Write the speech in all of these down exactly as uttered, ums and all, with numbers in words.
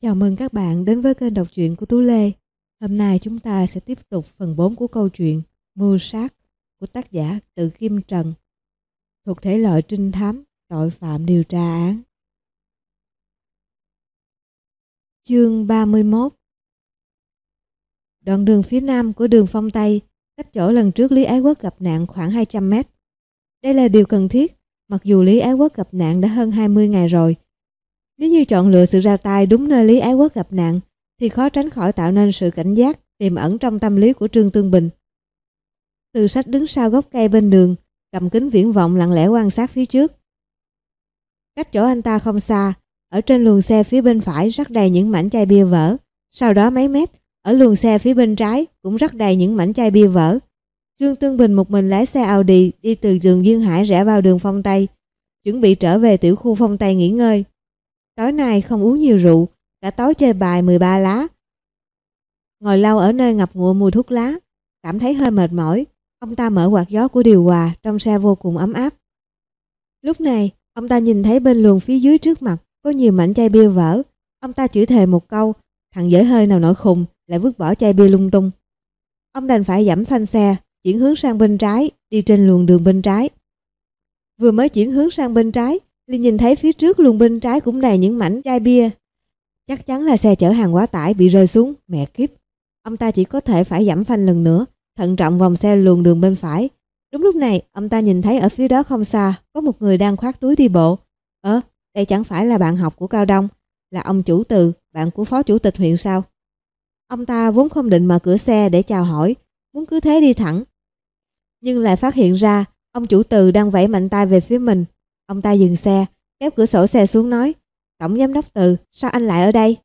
Chào mừng các bạn đến với kênh đọc truyện của Tú Lê. Hôm nay chúng ta sẽ tiếp tục phần bốn của câu chuyện Mưu sát của tác giả Tự Kim Trần, thuộc thể loại trinh thám, tội phạm điều tra án. Chương ba mươi mốt. Đoạn đường phía nam của đường Phong Tây, cách chỗ lần trước Lý Ái Quốc gặp nạn khoảng hai trăm mét. Đây là điều cần thiết, mặc dù Lý Ái Quốc gặp nạn đã hơn hai mươi ngày rồi. Nếu như chọn lựa sự ra tay đúng nơi Lý Ái Quốc gặp nạn, thì khó tránh khỏi tạo nên sự cảnh giác tiềm ẩn trong tâm lý của Trương Tương Bình. Từ Sách đứng sau gốc cây bên đường, cầm kính viễn vọng lặng lẽ quan sát phía trước. Cách chỗ anh ta không xa, ở trên luồng xe phía bên phải rắc đầy những mảnh chai bia vỡ. Sau đó mấy mét, ở luồng xe phía bên trái cũng rắc đầy những mảnh chai bia vỡ. Trương Tương Bình một mình lái xe Audi đi từ đường Duyên Hải rẽ vào đường Phong Tây, chuẩn bị trở về tiểu khu Phong Tây nghỉ ngơi. Tối nay không uống nhiều rượu, cả tối chơi bài mười ba lá. Ngồi lâu ở nơi ngập ngụa mùi thuốc lá, cảm thấy hơi mệt mỏi, ông ta mở quạt gió của điều hòa, trong xe vô cùng ấm áp. Lúc này, ông ta nhìn thấy bên luồng phía dưới trước mặt có nhiều mảnh chai bia vỡ. Ông ta chửi thề một câu, thằng dở hơi nào nổi khùng, lại vứt bỏ chai bia lung tung. Ông đành phải giẫm phanh xe, chuyển hướng sang bên trái, đi trên luồng đường bên trái. Vừa mới chuyển hướng sang bên trái, Ly nhìn thấy phía trước luồng bên trái cũng đầy những mảnh chai bia. Chắc chắn là xe chở hàng quá tải bị rơi xuống, mẹ kiếp. Ông ta chỉ có thể phải giẫm phanh lần nữa, thận trọng vòng xe luồng đường bên phải. Đúng lúc này, ông ta nhìn thấy ở phía đó không xa, có một người đang khoác túi đi bộ. Ơ, đây chẳng phải là bạn học của Cao Đông, là ông chủ Từ, bạn của phó chủ tịch huyện sao? Ông ta vốn không định mở cửa xe để chào hỏi, muốn cứ thế đi thẳng. Nhưng lại phát hiện ra, ông chủ Từ đang vẫy mạnh tay về phía mình. Ông ta dừng xe, kéo cửa sổ xe xuống nói: "Tổng giám đốc Từ, sao anh lại ở đây?"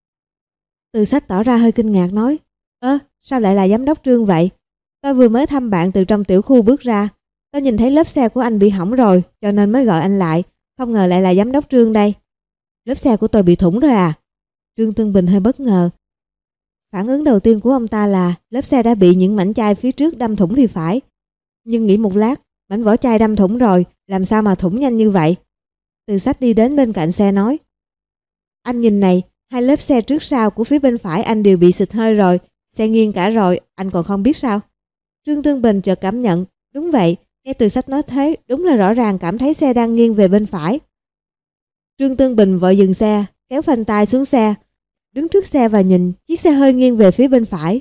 Từ Sách tỏ ra hơi kinh ngạc nói: "Ơ, sao lại là giám đốc Trương vậy? Tôi vừa mới thăm bạn từ trong tiểu khu bước ra. Tôi nhìn thấy lớp xe của anh bị hỏng rồi, cho nên mới gọi anh lại. Không ngờ lại là giám đốc Trương đây." "Lớp xe của tôi bị thủng rồi à?" Trương Tương Bình hơi bất ngờ. Phản ứng đầu tiên của ông ta là lớp xe đã bị những mảnh chai phía trước đâm thủng thì phải. Nhưng nghĩ một lát, mảnh vỏ chai đâm thủng rồi, làm sao mà thủng nhanh như vậy? Từ Sách đi đến bên cạnh xe nói: "Anh nhìn này, hai lớp xe trước sau của phía bên phải anh đều bị xịt hơi rồi, xe nghiêng cả rồi, anh còn không biết sao?" Trương Tương Bình chợt cảm nhận, đúng vậy, nghe Từ Sách nói thế, đúng là rõ ràng cảm thấy xe đang nghiêng về bên phải. Trương Tương Bình vội dừng xe, kéo phanh tay xuống xe, đứng trước xe và nhìn, chiếc xe hơi nghiêng về phía bên phải.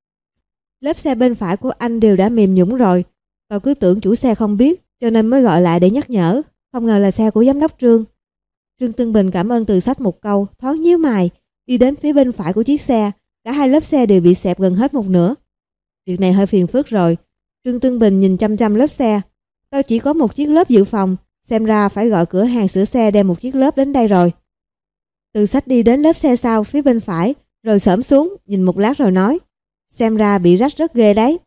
Lớp xe bên phải của anh đều đã mềm nhũn rồi, tôi cứ tưởng chủ xe không biết, cho nên mới gọi lại để nhắc nhở, không ngờ là xe của giám đốc Trương. Trương Tương Bình cảm ơn Từ Sách một câu, thoáng nhíu mày, đi đến phía bên phải của chiếc xe, cả hai lớp xe đều bị xẹp gần hết một nửa. Việc này hơi phiền phức rồi. Trương Tương Bình nhìn chăm chăm lớp xe. Tôi chỉ có một chiếc lớp dự phòng, xem ra phải gọi cửa hàng sửa xe đem một chiếc lớp đến đây rồi. Từ Sách đi đến lớp xe sau phía bên phải, rồi xổm xuống, nhìn một lát rồi nói: "Xem ra bị rách rất ghê đấy."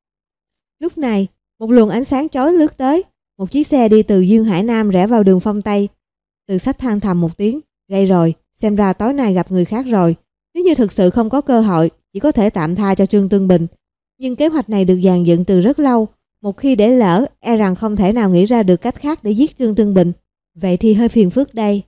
Lúc này, một luồng ánh sáng chói lướt tới, một chiếc xe đi từ Duyên Hải Nam rẽ vào đường Phong Tây. Từ Sách than thầm một tiếng, gây rồi, xem ra tối nay gặp người khác rồi. Nếu như thực sự không có cơ hội, chỉ có thể tạm tha cho Trương Tương Bình. Nhưng kế hoạch này được dàn dựng từ rất lâu, một khi để lỡ, e rằng không thể nào nghĩ ra được cách khác để giết Trương Tương Bình. Vậy thì hơi phiền phức đây.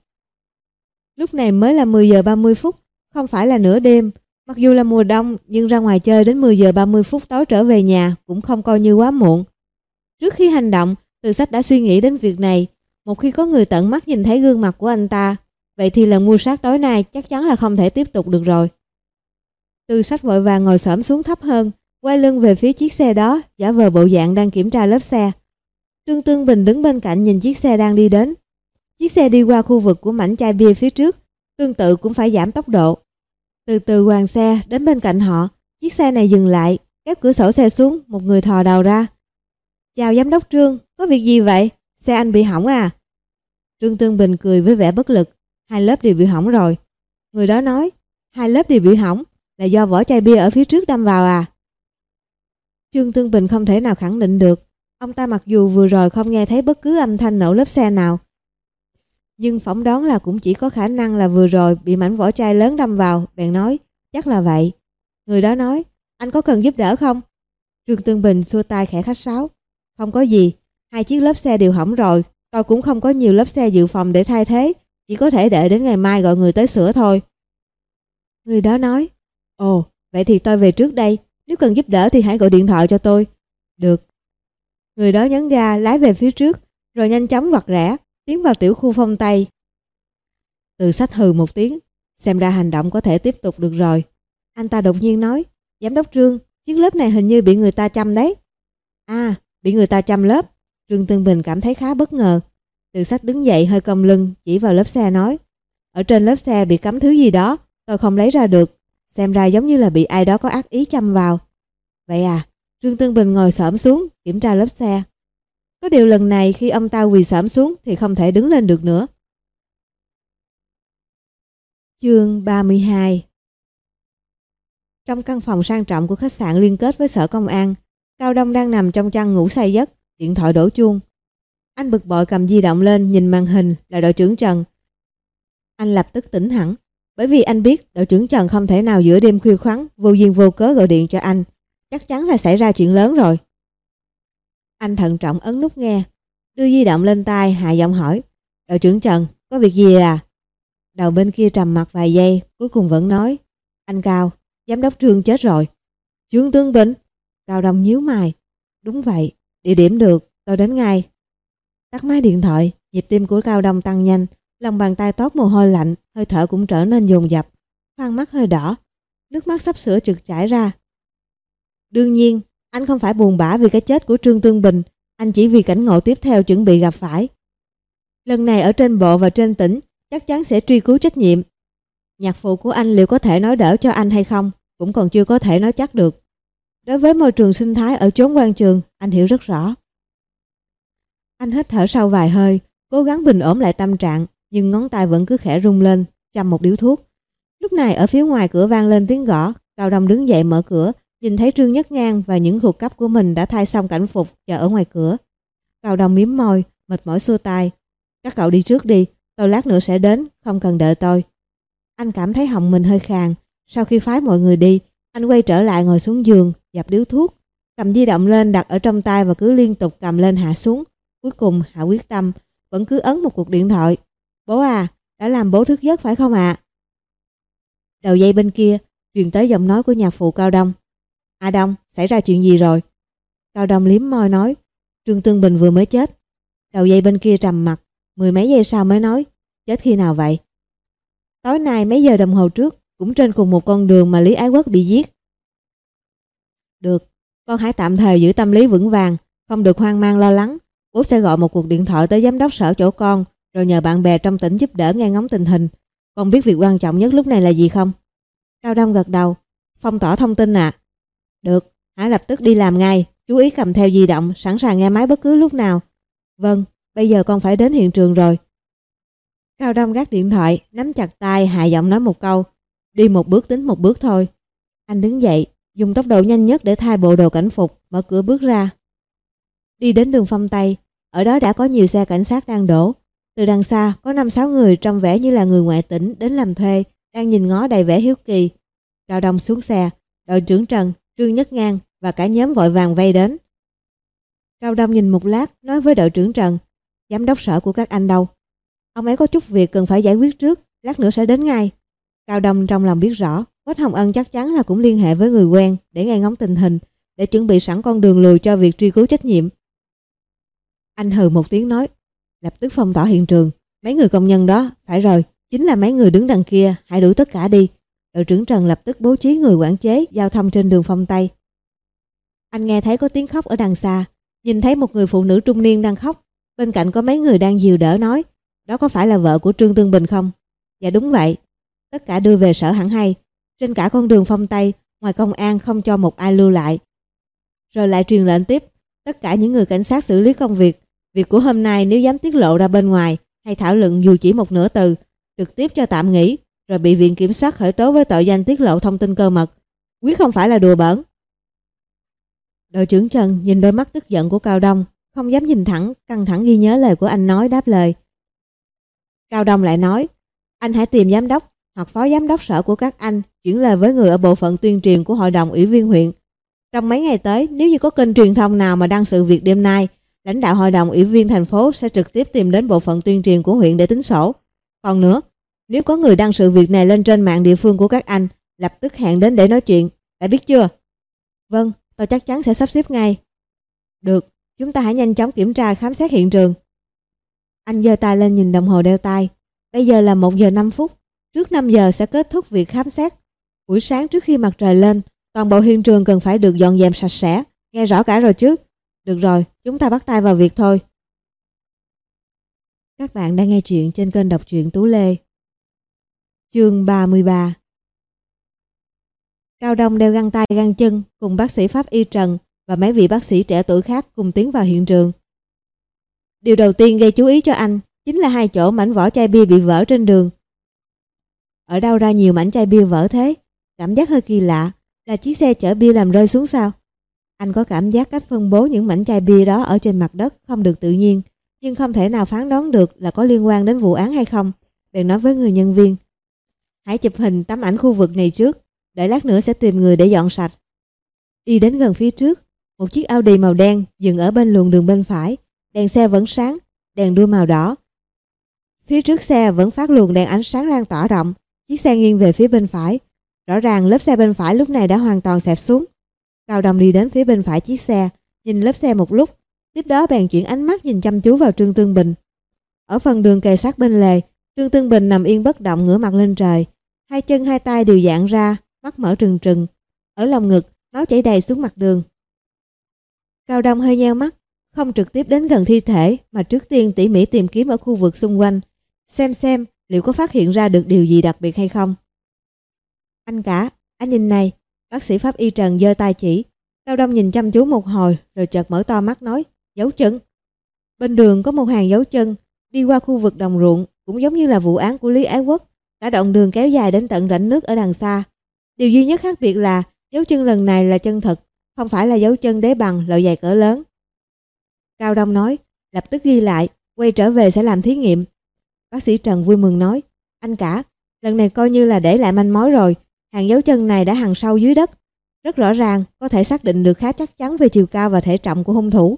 Lúc này mới là mười giờ ba mươi phút, không phải là nửa đêm. Mặc dù là mùa đông, nhưng ra ngoài chơi đến mười giờ ba mươi phút tối trở về nhà cũng không coi như quá muộn. Trước khi hành động, Từ Sách đã suy nghĩ đến việc này. Một khi có người tận mắt nhìn thấy gương mặt của anh ta, vậy thì lần mưu sát tối nay chắc chắn là không thể tiếp tục được rồi. Từ Sách vội vàng ngồi xổm xuống thấp hơn, quay lưng về phía chiếc xe đó, giả vờ bộ dạng đang kiểm tra lớp xe. Trương Tương Bình đứng bên cạnh nhìn chiếc xe đang đi đến. Chiếc xe đi qua khu vực của mảnh chai bia phía trước, tương tự cũng phải giảm tốc độ. Từ từ hoàn xe đến bên cạnh họ, chiếc xe này dừng lại, kéo cửa sổ xe xuống, một người thò đầu ra. "Chào giám đốc Trương, có việc gì vậy? Xe anh bị hỏng à?" Trương Tương Bình cười với vẻ bất lực. "Hai lớp đều bị hỏng rồi." Người đó nói: "Hai lớp đều bị hỏng, là do vỏ chai bia ở phía trước đâm vào à?" Trương Tương Bình không thể nào khẳng định được. Ông ta mặc dù vừa rồi không nghe thấy bất cứ âm thanh nổ lớp xe nào, nhưng phỏng đoán là cũng chỉ có khả năng là vừa rồi bị mảnh vỏ chai lớn đâm vào, bèn nói: "Chắc là vậy." Người đó nói: "Anh có cần giúp đỡ không?" Trương Tương Bình xua tay khẽ khách sáo: "Không có gì, hai chiếc lớp xe đều hỏng rồi, tôi cũng không có nhiều lớp xe dự phòng để thay thế, chỉ có thể đợi đến ngày mai gọi người tới sửa thôi." Người đó nói, ồ, vậy thì tôi về trước đây, nếu cần giúp đỡ thì hãy gọi điện thoại cho tôi. Được. Người đó nhấn ga lái về phía trước, rồi nhanh chóng ngoặt rẽ, tiến vào tiểu khu Phong Tây. Từ Sách hừ một tiếng, xem ra hành động có thể tiếp tục được rồi. Anh ta đột nhiên nói, giám đốc Trương, chiếc lớp này hình như bị người ta chăm đấy. À, bị người ta chăm lớp. Trương Tương Bình cảm thấy khá bất ngờ. Từ Sách đứng dậy hơi cong lưng, chỉ vào lớp xe nói, ở trên lớp xe bị cắm thứ gì đó, tôi không lấy ra được. Xem ra giống như là bị ai đó có ác ý chăm vào. Vậy à? Trương Tương Bình ngồi xổm xuống, kiểm tra lớp xe. Có điều lần này khi ông ta quỳ xổm xuống thì không thể đứng lên được nữa. Chương ba mươi hai. Trong căn phòng sang trọng của khách sạn liên kết với sở công an, Cao Đông đang nằm trong chăn ngủ say giấc, điện thoại đổ chuông. Anh bực bội cầm di động lên nhìn màn hình là đội trưởng Trần. Anh lập tức tỉnh hẳn, bởi vì anh biết đội trưởng Trần không thể nào giữa đêm khuya khoắt vô duyên vô cớ gọi điện cho anh, chắc chắn là xảy ra chuyện lớn rồi. Anh thận trọng ấn nút nghe, đưa di động lên tai hạ giọng hỏi, đội trưởng Trần, có việc gì à? Đầu bên kia trầm mặc vài giây, cuối cùng vẫn nói, anh Cao, giám đốc Trương chết rồi. Trương Tương Bình? Cao Đông nhíu mày. Đúng vậy, địa điểm được, tôi đến ngay. Tắt máy điện thoại, nhịp tim của Cao Đông tăng nhanh, lòng bàn tay toát mồ hôi lạnh, hơi thở cũng trở nên dồn dập, khoang mắt hơi đỏ, nước mắt sắp sửa trượt chảy ra. Đương nhiên, anh không phải buồn bã vì cái chết của Trương Tương Bình, anh chỉ vì cảnh ngộ tiếp theo chuẩn bị gặp phải. Lần này ở trên bộ và trên tỉnh, chắc chắn sẽ truy cứu trách nhiệm. Nhạc phụ của anh liệu có thể nói đỡ cho anh hay không, cũng còn chưa có thể nói chắc được. Đối với môi trường sinh thái ở chốn quan trường, anh hiểu rất rõ. Anh hít thở sâu vài hơi, cố gắng bình ổn lại tâm trạng, nhưng ngón tay vẫn cứ khẽ rung lên, châm một điếu thuốc. Lúc này ở phía ngoài cửa vang lên tiếng gõ, Cao Đông đứng dậy mở cửa, nhìn thấy Trương Nhất Ngang và những thuộc cấp của mình đã thay xong cảnh phục chờ ở ngoài cửa. Cao Đông mím môi, mệt mỏi xua tay. Các cậu đi trước đi, tôi lát nữa sẽ đến, không cần đợi tôi. Anh cảm thấy họng mình hơi khàn. Sau khi phái mọi người đi, anh quay trở lại ngồi xuống giường, dập điếu thuốc, cầm di động lên đặt ở trong tay và cứ liên tục cầm lên hạ xuống. Cuối cùng hạ quyết tâm, vẫn cứ ấn một cuộc điện thoại. Bố à, đã làm bố thức giấc phải không ạ? À? Đầu dây bên kia truyền tới giọng nói của nhạc phụ Cao Đông. À Đông, xảy ra chuyện gì rồi? Cao Đông liếm môi nói, Trương Tương Bình vừa mới chết. Đầu dây bên kia trầm mặt, mười mấy giây sau mới nói, chết khi nào vậy? Tối nay mấy giờ đồng hồ trước, cũng trên cùng một con đường mà Lý Ái Quốc bị giết. Được, con hãy tạm thời giữ tâm lý vững vàng, không được hoang mang lo lắng. Bố sẽ gọi một cuộc điện thoại tới giám đốc sở chỗ con, rồi nhờ bạn bè trong tỉnh giúp đỡ nghe ngóng tình hình. Con biết việc quan trọng nhất lúc này là gì không? Cao Đông gật đầu. Phong tỏa thông tin ạ. À? Được, hãy lập tức đi làm ngay. Chú ý cầm theo di động, sẵn sàng nghe máy bất cứ lúc nào. Vâng, bây giờ con phải đến hiện trường rồi. Cao Đông gác điện thoại, nắm chặt tay, hạ giọng nói một câu. Đi một bước tính một bước thôi. Anh đứng dậy, dùng tốc độ nhanh nhất để thay bộ đồ cảnh phục, mở cửa bước ra. Đi đến đường Phong Tây, ở đó đã có nhiều xe cảnh sát đang đổ. Từ đằng xa có năm sáu người trông vẻ như là người ngoại tỉnh đến làm thuê, đang nhìn ngó đầy vẻ hiếu kỳ. Cao Đông xuống xe, đội trưởng Trần, Trương Nhất Ngang và cả nhóm vội vàng vây đến. Cao Đông nhìn một lát, nói với đội trưởng Trần, giám đốc sở của các anh đâu? Ông ấy có chút việc cần phải giải quyết trước, lát nữa sẽ đến ngay. Cao Đông trong lòng biết rõ, Quách Hồng Ân chắc chắn là cũng liên hệ với người quen để nghe ngóng tình hình, để chuẩn bị sẵn con đường lùi cho việc truy cứu trách nhiệm. Anh hừ một tiếng nói, lập tức phong tỏa hiện trường. Mấy người công nhân đó, phải rồi, chính là mấy người đứng đằng kia, hãy đuổi tất cả đi. Đội trưởng Trần lập tức bố trí người quản chế giao thông trên đường Phong Tây. Anh nghe thấy có tiếng khóc ở đằng xa, nhìn thấy một người phụ nữ trung niên đang khóc, bên cạnh có mấy người đang dìu đỡ nói, đó có phải là vợ của Trương Tương Bình không? Dạ đúng vậy. Tất cả đưa về sở hẳn hay. Trên cả con đường Phong Tây, ngoài công an không cho một ai lưu lại. Rồi lại truyền lệnh tiếp, tất cả những người cảnh sát xử lý công việc. Việc của hôm nay nếu dám tiết lộ ra bên ngoài hay thảo luận dù chỉ một nửa từ, trực tiếp cho tạm nghỉ, rồi bị viện kiểm sát khởi tố với tội danh tiết lộ thông tin cơ mật. Quyết không phải là đùa bỡn. Đội trưởng Trần nhìn đôi mắt tức giận của Cao Đông, không dám nhìn thẳng, căng thẳng ghi nhớ lời của anh nói đáp lời. Cao Đông lại nói, anh hãy tìm giám đốc hoặc phó giám đốc sở của các anh, chuyển lời với người ở bộ phận tuyên truyền của hội đồng ủy viên huyện. Trong mấy ngày tới, nếu như có kênh truyền thông nào mà đăng sự việc đêm nay, lãnh đạo hội đồng ủy viên thành phố sẽ trực tiếp tìm đến bộ phận tuyên truyền của huyện để tính sổ. Còn nữa, Nếu có người đăng sự việc này lên trên mạng địa phương của các anh, lập tức hẹn đến để nói chuyện, đã biết chưa? Vâng, tôi chắc chắn sẽ sắp xếp ngay. Được, chúng ta hãy nhanh chóng kiểm tra khám xét hiện trường. Anh giơ tay lên nhìn đồng hồ đeo tay. Bây giờ là một giờ năm phút, trước năm giờ sẽ kết thúc việc khám xét. Buổi sáng trước khi mặt trời lên, toàn bộ hiện trường cần phải được dọn dẹp sạch sẽ, nghe rõ cả rồi chứ? Được rồi, chúng ta bắt tay vào việc thôi. Các bạn đang nghe chuyện trên kênh đọc truyện Tú Lê. Chương ba mươi ba. Cao Đông đeo găng tay găng chân cùng bác sĩ pháp y Trần và mấy vị bác sĩ trẻ tuổi khác cùng tiến vào hiện trường. Điều đầu tiên gây chú ý cho anh chính là hai chỗ mảnh vỏ chai bia bị vỡ trên đường. Ở đâu ra nhiều mảnh chai bia vỡ thế? Cảm giác hơi kỳ lạ, là chiếc xe chở bia làm rơi xuống sao? Anh có cảm giác cách phân bố những mảnh chai bia đó ở trên mặt đất không được tự nhiên, nhưng không thể nào phán đoán được là có liên quan đến vụ án hay không. Bèn nói với người nhân viên: hãy chụp hình tấm ảnh khu vực này trước, để lát nữa sẽ tìm người để dọn sạch. Đi đến gần phía trước, một chiếc Audi màu đen dừng ở bên luồng đường bên phải, đèn xe vẫn sáng, đèn đuôi màu đỏ. Phía trước xe vẫn phát luồng đèn ánh sáng lan tỏa rộng, chiếc xe nghiêng về phía bên phải. Rõ ràng lớp xe bên phải lúc này đã hoàn toàn xẹp xuống. Cao Đông đi đến phía bên phải chiếc xe, nhìn lớp xe một lúc, tiếp đó bèn chuyển ánh mắt nhìn chăm chú vào Trương Tương Bình. Ở phần đường kề sát bên lề, Trương Tương Bình nằm yên bất động ngửa mặt lên trời, hai chân hai tay đều giãn ra, mắt mở trừng trừng. Ở lồng ngực, máu chảy đầy xuống mặt đường. Cao Đông hơi nheo mắt, không trực tiếp đến gần thi thể mà trước tiên tỉ mỉ tìm kiếm ở khu vực xung quanh, xem xem liệu có phát hiện ra được điều gì đặc biệt hay không. Anh cả, anh nhìn này, bác sĩ pháp y Trần giơ tay chỉ. Cao Đông nhìn chăm chú một hồi rồi chợt mở to mắt nói: dấu chân. Bên đường có một hàng dấu chân đi qua khu vực đồng ruộng, cũng giống như là vụ án của Lý Ái Quốc. Cả đoạn đường kéo dài đến tận rãnh nước ở đằng xa. Điều duy nhất khác biệt là dấu chân lần này là chân thật, không phải là dấu chân đế bằng loại dài cỡ lớn. Cao Đông nói: lập tức ghi lại, quay trở về sẽ làm thí nghiệm. Bác sĩ Trần vui mừng nói: anh cả, lần này coi như là để lại manh mối rồi. Hàng dấu chân này đã hằn sâu dưới đất, rất rõ ràng, có thể xác định được khá chắc chắn về chiều cao và thể trọng của hung thủ.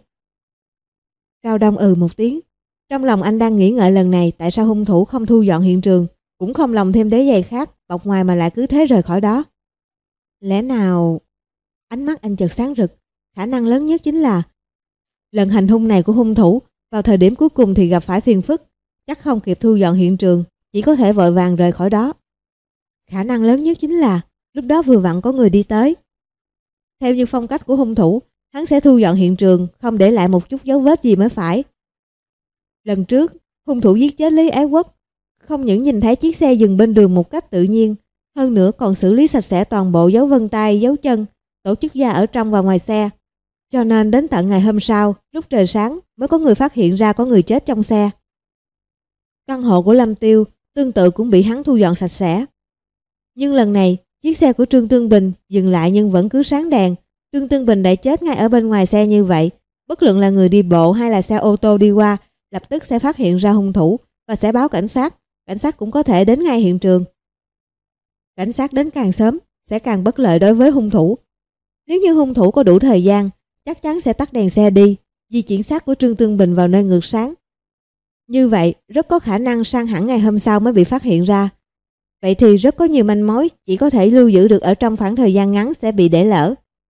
Cao Đông ừ một tiếng. Trong lòng anh đang nghĩ ngợi lần này tại sao hung thủ không thu dọn hiện trường, cũng không lồng thêm đế giày khác bọc ngoài mà lại cứ thế rời khỏi đó. Lẽ nào... Ánh mắt anh chợt sáng rực. Khả năng lớn nhất chính là lần hành hung này của hung thủ vào thời điểm cuối cùng thì gặp phải phiền phức, chắc không kịp thu dọn hiện trường, chỉ có thể vội vàng rời khỏi đó. Khả năng lớn nhất chính là lúc đó vừa vặn có người đi tới. Theo như phong cách của hung thủ, hắn sẽ thu dọn hiện trường, không để lại một chút dấu vết gì mới phải. Lần trước, hung thủ giết chết Lý Ái Quốc, không những nhìn thấy chiếc xe dừng bên đường một cách tự nhiên, hơn nữa còn xử lý sạch sẽ toàn bộ dấu vân tay, dấu chân, tổ chức da ở trong và ngoài xe. Cho nên đến tận ngày hôm sau, lúc trời sáng mới có người phát hiện ra có người chết trong xe. Căn hộ của Lâm Tiêu tương tự cũng bị hắn thu dọn sạch sẽ. Nhưng lần này, chiếc xe của Trương Tương Bình dừng lại nhưng vẫn cứ sáng đèn. Trương Tương Bình đã chết ngay ở bên ngoài xe như vậy. Bất luận là người đi bộ hay là xe ô tô đi qua, lập tức sẽ phát hiện ra hung thủ và sẽ báo cảnh sát. Cảnh sát cũng có thể đến ngay hiện trường. Cảnh sát đến càng sớm sẽ càng bất lợi đối với hung thủ. Nếu như hung thủ có đủ thời gian, chắc chắn sẽ tắt đèn xe đi, di chuyển xác của Trương Tương Bình vào nơi ngược sáng. Như vậy, rất có khả năng sang hẳn ngày hôm sau mới bị phát hiện ra. Vậy thì rất có nhiều manh mối chỉ có thể lưu giữ được ở trong khoảng thời gian ngắn sẽ bị để lỡ.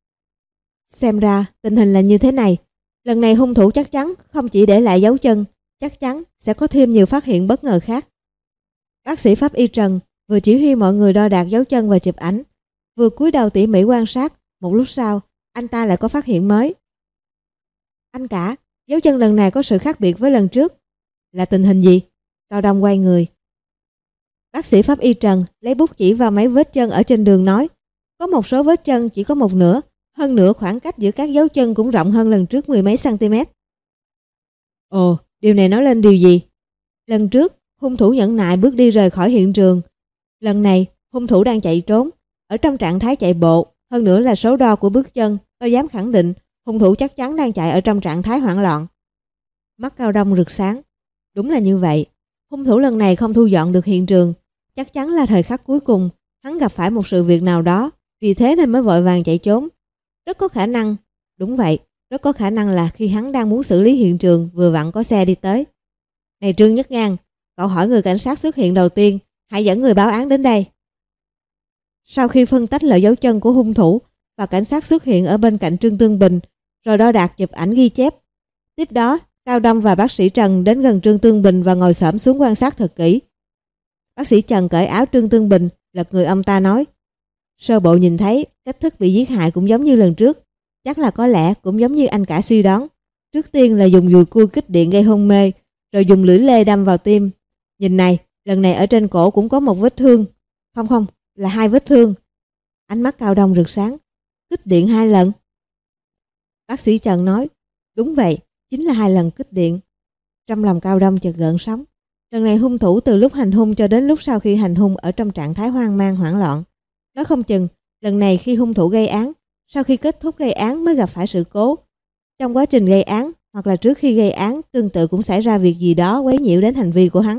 Xem ra tình hình là như thế này. Lần này hung thủ chắc chắn không chỉ để lại dấu chân, chắc chắn sẽ có thêm nhiều phát hiện bất ngờ khác. Bác sĩ pháp y Trần vừa chỉ huy mọi người đo đạc dấu chân và chụp ảnh, vừa cúi đầu tỉ mỉ quan sát. Một lúc sau, anh ta lại có phát hiện mới. Anh cả, dấu chân lần này có sự khác biệt với lần trước. Là tình hình gì? Cao Đông quay người. Bác sĩ pháp y Trần lấy bút chỉ vào mấy vết chân ở trên đường nói: có một số vết chân chỉ có một nửa, hơn nữa khoảng cách giữa các dấu chân cũng rộng hơn lần trước mười mấy cm. Ồ, điều này nói lên điều gì? Lần trước, hung thủ nhẫn nại bước đi rời khỏi hiện trường. Lần này, hung thủ đang chạy trốn, ở trong trạng thái chạy bộ, hơn nữa là số đo của bước chân, tôi dám khẳng định hung thủ chắc chắn đang chạy ở trong trạng thái hoảng loạn. Mắt Cao Đông rực sáng. Đúng là như vậy, hung thủ lần này không thu dọn được hiện trường, chắc chắn là thời khắc cuối cùng hắn gặp phải một sự việc nào đó, vì thế nên mới vội vàng chạy trốn. Rất có khả năng, đúng vậy, rất có khả năng là khi hắn đang muốn xử lý hiện trường vừa vặn có xe đi tới. Này Trương Nhất Ngang, cậu hỏi người cảnh sát xuất hiện đầu tiên, hãy dẫn người báo án đến đây. Sau khi phân tách lại dấu chân của hung thủ và cảnh sát xuất hiện ở bên cạnh Trương Tương Bình, rồi đo đạc chụp ảnh ghi chép. Tiếp đó, Cao Đông và bác sĩ Trần đến gần Trương Tương Bình và ngồi xổm xuống quan sát thật kỹ. Bác sĩ Trần cởi áo Trương Tương Bình, lật người ông ta nói: sơ bộ nhìn thấy cách thức bị giết hại cũng giống như lần trước, chắc là có lẽ cũng giống như anh cả suy đoán. Trước tiên là dùng dùi cui kích điện gây hôn mê, rồi dùng lưỡi lê đâm vào tim. Nhìn này, lần này ở trên cổ cũng có một vết thương. Không không, là hai vết thương. Ánh mắt Cao Đông rực sáng. Kích điện hai lần. Bác sĩ Trần nói: đúng vậy, chính là hai lần kích điện. Trong lòng Cao Đông chợt gợn sóng. Lần này hung thủ từ lúc hành hung cho đến lúc sau khi hành hung ở trong trạng thái hoang mang hoảng loạn. Nói không chừng, lần này khi hung thủ gây án, sau khi kết thúc gây án mới gặp phải sự cố. Trong quá trình gây án hoặc là trước khi gây án, tương tự cũng xảy ra việc gì đó quấy nhiễu đến hành vi của hắn.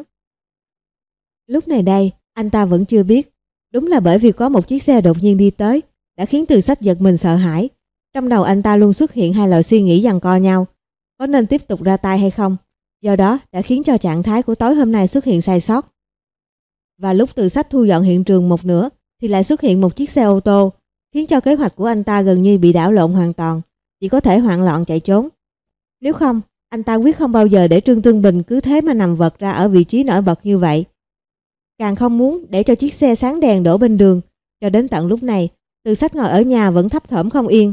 Lúc này đây, anh ta vẫn chưa biết. Đúng là bởi vì có một chiếc xe đột nhiên đi tới, đã khiến Từ Sách giật mình sợ hãi. Trong đầu anh ta luôn xuất hiện hai loại suy nghĩ giằng co nhau. Có nên tiếp tục ra tay hay không? Do đó đã khiến cho trạng thái của tối hôm nay xuất hiện sai sót. Và lúc Từ Sách thu dọn hiện trường một nửa, thì lại xuất hiện một chiếc xe ô tô, khiến cho kế hoạch của anh ta gần như bị đảo lộn hoàn toàn, chỉ có thể hoảng loạn chạy trốn. Nếu không, anh ta quyết không bao giờ để Trương Tương Bình cứ thế mà nằm vật ra ở vị trí nổi bật như vậy. Càng không muốn để cho chiếc xe sáng đèn đổ bên đường. Cho đến tận lúc này, Từ Sách ngồi ở nhà vẫn thấp thỏm không yên.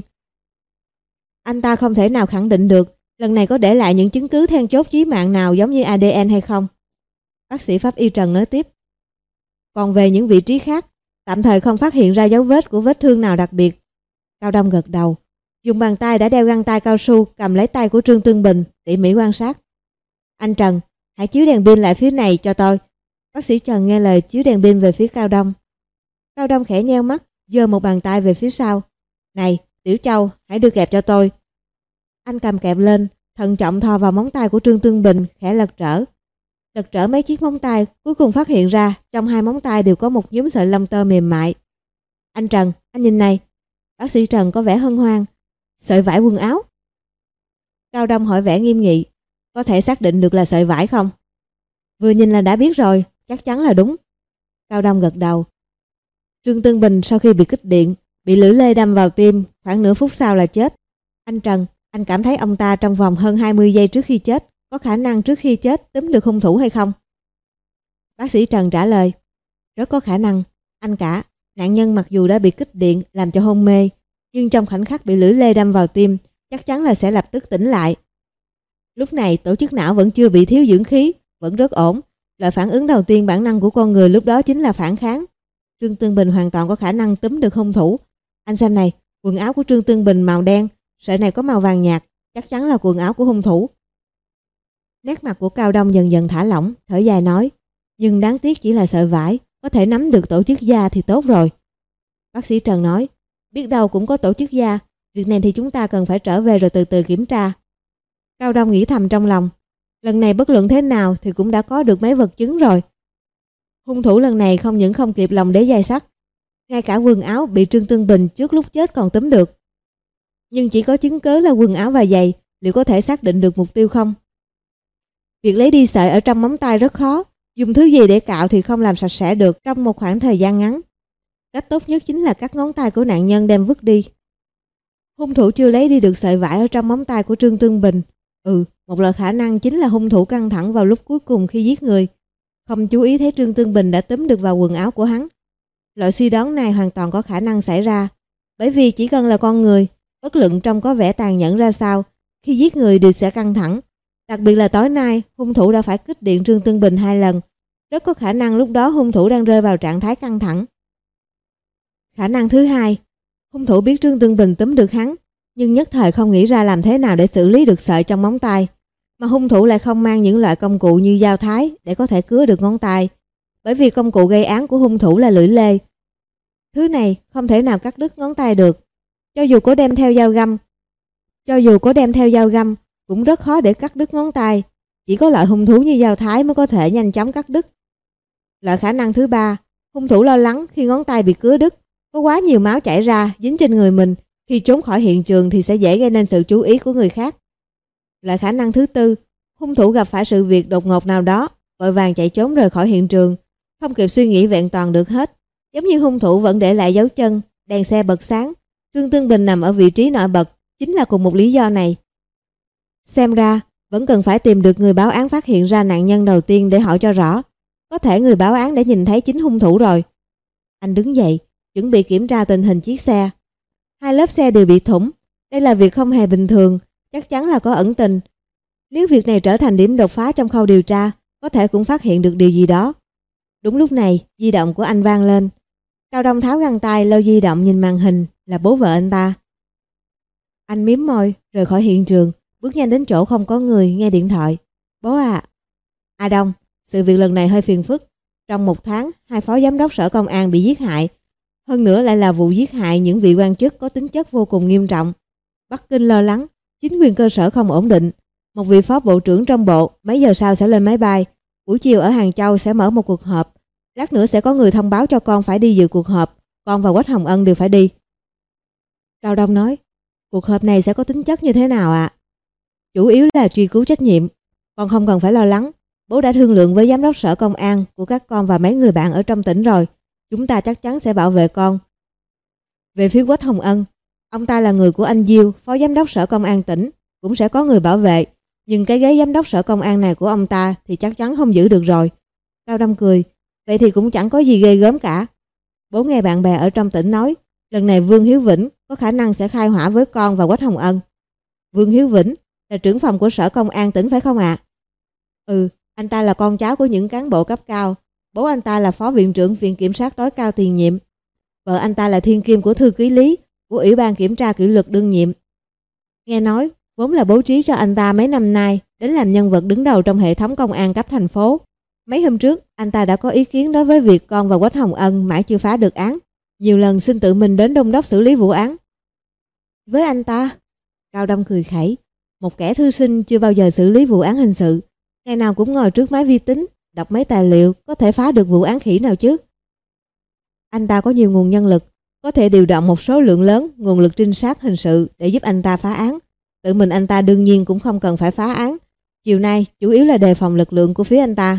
Anh ta không thể nào khẳng định được lần này có để lại những chứng cứ then chốt chí mạng nào giống như a đê en hay không. Bác sĩ pháp y Trần nói tiếp: còn về những vị trí khác, tạm thời không phát hiện ra dấu vết của vết thương nào đặc biệt. Cao Đông gật đầu, dùng bàn tay đã đeo găng tay cao su cầm lấy tay của Trương Tương Bình, tỉ mỉ quan sát. Anh Trần, hãy chiếu đèn pin lại phía này cho tôi. Bác sĩ Trần nghe lời chiếu đèn pin về phía Cao Đông. Cao Đông khẽ nheo mắt, giơ một bàn tay về phía sau. Này, Tiểu Châu, hãy đưa kẹp cho tôi. Anh cầm kẹp lên, thận trọng thò vào móng tay của Trương Tương Bình, khẽ lật trở. Lật trở mấy chiếc móng tay, cuối cùng phát hiện ra trong hai móng tay đều có một nhúm sợi lông tơ mềm mại. Anh Trần, anh nhìn này. Bác sĩ Trần có vẻ hân hoan. Sợi vải quần áo. Cao Đông hỏi vẻ nghiêm nghị. Có thể xác định được là sợi vải không? Vừa nhìn là đã biết rồi, chắc chắn là đúng. Cao Đông gật đầu. Trương Tương Bình sau khi bị kích điện, bị lưỡi lê đâm vào tim, khoảng nửa phút sau là chết. Anh Trần, anh cảm thấy ông ta trong vòng hơn hai mươi giây trước khi chết có khả năng trước khi chết túm được hung thủ hay không? Bác sĩ Trần trả lời: rất có khả năng. Anh cả, nạn nhân mặc dù đã bị kích điện làm cho hôn mê, nhưng trong khoảnh khắc bị lưỡi lê đâm vào tim, chắc chắn là sẽ lập tức tỉnh lại. Lúc này tổ chức não vẫn chưa bị thiếu dưỡng khí, vẫn rất ổn. Loại phản ứng đầu tiên bản năng của con người lúc đó chính là phản kháng. Trương Tương Bình hoàn toàn có khả năng túm được hung thủ. Anh xem này, quần áo của Trương Tương Bình màu đen, sợi này có màu vàng nhạt, chắc chắn là quần áo của hung thủ. Nét mặt của Cao Đông dần dần thả lỏng, thở dài nói: nhưng đáng tiếc chỉ là sợi vải, có thể nắm được tổ chức da thì tốt rồi. Bác sĩ Trần nói: biết đâu cũng có tổ chức da, việc này thì chúng ta cần phải trở về rồi từ từ kiểm tra. Cao Đông nghĩ thầm trong lòng, lần này bất luận thế nào thì cũng đã có được mấy vật chứng rồi. Hung thủ lần này không những không kịp lòng đế dây sắt, ngay cả quần áo bị Trương Tương Bình trước lúc chết còn túm được. Nhưng chỉ có chứng cớ là quần áo và giày, liệu có thể xác định được mục tiêu không? Việc lấy đi sợi ở trong móng tay rất khó, dùng thứ gì để cạo thì không làm sạch sẽ được trong một khoảng thời gian ngắn. Cách tốt nhất chính là cắt ngón tay của nạn nhân đem vứt đi. Hung thủ chưa lấy đi được sợi vải ở trong móng tay của Trương Tương Bình. Ừ, một loại khả năng chính là hung thủ căng thẳng vào lúc cuối cùng khi giết người, không chú ý thấy Trương Tương Bình đã túm được vào quần áo của hắn. Loại suy đoán này hoàn toàn có khả năng xảy ra, bởi vì chỉ cần là con người, bất luận trông có vẻ tàn nhẫn ra sao, khi giết người đều sẽ căng thẳng. Đặc biệt là tối nay, hung thủ đã phải kích điện Trương Tương Bình hai lần, rất có khả năng lúc đó hung thủ đang rơi vào trạng thái căng thẳng. Khả năng thứ hai, hung thủ biết Trương Tương Bình túm được hắn, nhưng nhất thời không nghĩ ra làm thế nào để xử lý được sợi trong móng tay, mà hung thủ lại không mang những loại công cụ như dao thái để có thể cứa được ngón tay, bởi vì công cụ gây án của hung thủ là lưỡi lê. Thứ này không thể nào cắt đứt ngón tay được, cho dù có đem theo dao găm, cho dù có đem theo dao găm cũng rất khó để cắt đứt ngón tay, chỉ có loại hung thú như dao thái mới có thể nhanh chóng cắt đứt. Loại khả năng thứ ba, hung thủ lo lắng khi ngón tay bị cứa đứt, có quá nhiều máu chảy ra dính trên người mình, khi trốn khỏi hiện trường thì sẽ dễ gây nên sự chú ý của người khác. Loại khả năng thứ tư, hung thủ gặp phải sự việc đột ngột nào đó, vội vàng chạy trốn rời khỏi hiện trường, Không kịp suy nghĩ vẹn toàn được hết. Giống như hung thủ vẫn để lại dấu chân, đèn xe bật sáng. Trương Tương Bình nằm ở vị trí nổi bật, chính là cùng một lý do này. Xem ra, vẫn cần phải tìm được người báo án phát hiện ra nạn nhân đầu tiên để hỏi cho rõ. Có thể người báo án đã nhìn thấy chính hung thủ rồi. Anh đứng dậy, chuẩn bị kiểm tra tình hình chiếc xe. Hai lớp xe đều bị thủng. Đây là việc không hề bình thường, chắc chắn là có ẩn tình. Nếu việc này trở thành điểm đột phá trong khâu điều tra, có thể cũng phát hiện được điều gì đó. Đúng lúc này, di động của anh vang lên. Cao Đông tháo găng tay lôi di động nhìn màn hình, là bố vợ anh ta. Anh mím môi, rời khỏi hiện trường, bước nhanh đến chỗ không có người, nghe điện thoại. Bố à. À Đông, sự việc lần này hơi phiền phức. Trong một tháng, hai phó giám đốc sở công an bị giết hại. Hơn nữa lại là vụ giết hại những vị quan chức có tính chất vô cùng nghiêm trọng. Bắc Kinh lo lắng, chính quyền cơ sở không ổn định. Một vị phó bộ trưởng trong bộ mấy giờ sau sẽ lên máy bay. Buổi chiều ở Hàng Châu sẽ mở một cuộc họp. Lát nữa sẽ có người thông báo cho con phải đi dự cuộc họp. Con và Quách Hồng Ân đều phải đi. Cao Đông nói, cuộc họp này sẽ có tính chất như thế nào ạ? À? Chủ yếu là truy cứu trách nhiệm. Con không cần phải lo lắng. Bố đã thương lượng với giám đốc sở công an của các con và mấy người bạn ở trong tỉnh rồi. Chúng ta chắc chắn sẽ bảo vệ con. Về phía Quách Hồng Ân, ông ta là người của anh Diêu, phó giám đốc sở công an tỉnh, cũng sẽ có người bảo vệ. Nhưng cái ghế giám đốc sở công an này của ông ta thì chắc chắn không giữ được rồi. Cao Đông cười, vậy thì cũng chẳng có gì ghê gớm cả. Bố nghe bạn bè ở trong tỉnh nói, lần này Vương Hiếu Vĩnh có khả năng sẽ khai hỏa với con và Quách Hồng Ân. Vương Hiếu Vĩnh là trưởng phòng của sở công an tỉnh phải không ạ? À? Ừ, anh ta là con cháu của những cán bộ cấp cao. Bố anh ta là phó viện trưởng viện kiểm sát tối cao tiền nhiệm. Vợ anh ta là thiên kim của thư ký lý của Ủy ban kiểm tra kỷ luật đương nhiệm. Nghe nói, vốn là bố trí cho anh ta mấy năm nay đến làm nhân vật đứng đầu trong hệ thống công an cấp thành phố. Mấy hôm trước, anh ta đã có ý kiến đối với việc con và Quách Hồng Ân mãi chưa phá được án. Nhiều lần xin tự mình đến đôn đốc xử lý vụ án. Với anh ta, Cao Đông cười khẩy, một kẻ thư sinh chưa bao giờ xử lý vụ án hình sự. Ngày nào cũng ngồi trước máy vi tính, đọc mấy tài liệu, có thể phá được vụ án khỉ nào chứ. Anh ta có nhiều nguồn nhân lực, có thể điều động một số lượng lớn nguồn lực trinh sát hình sự để giúp anh ta phá án. Tự mình anh ta đương nhiên cũng không cần phải phá án. Chiều nay chủ yếu là đề phòng lực lượng của phía anh ta.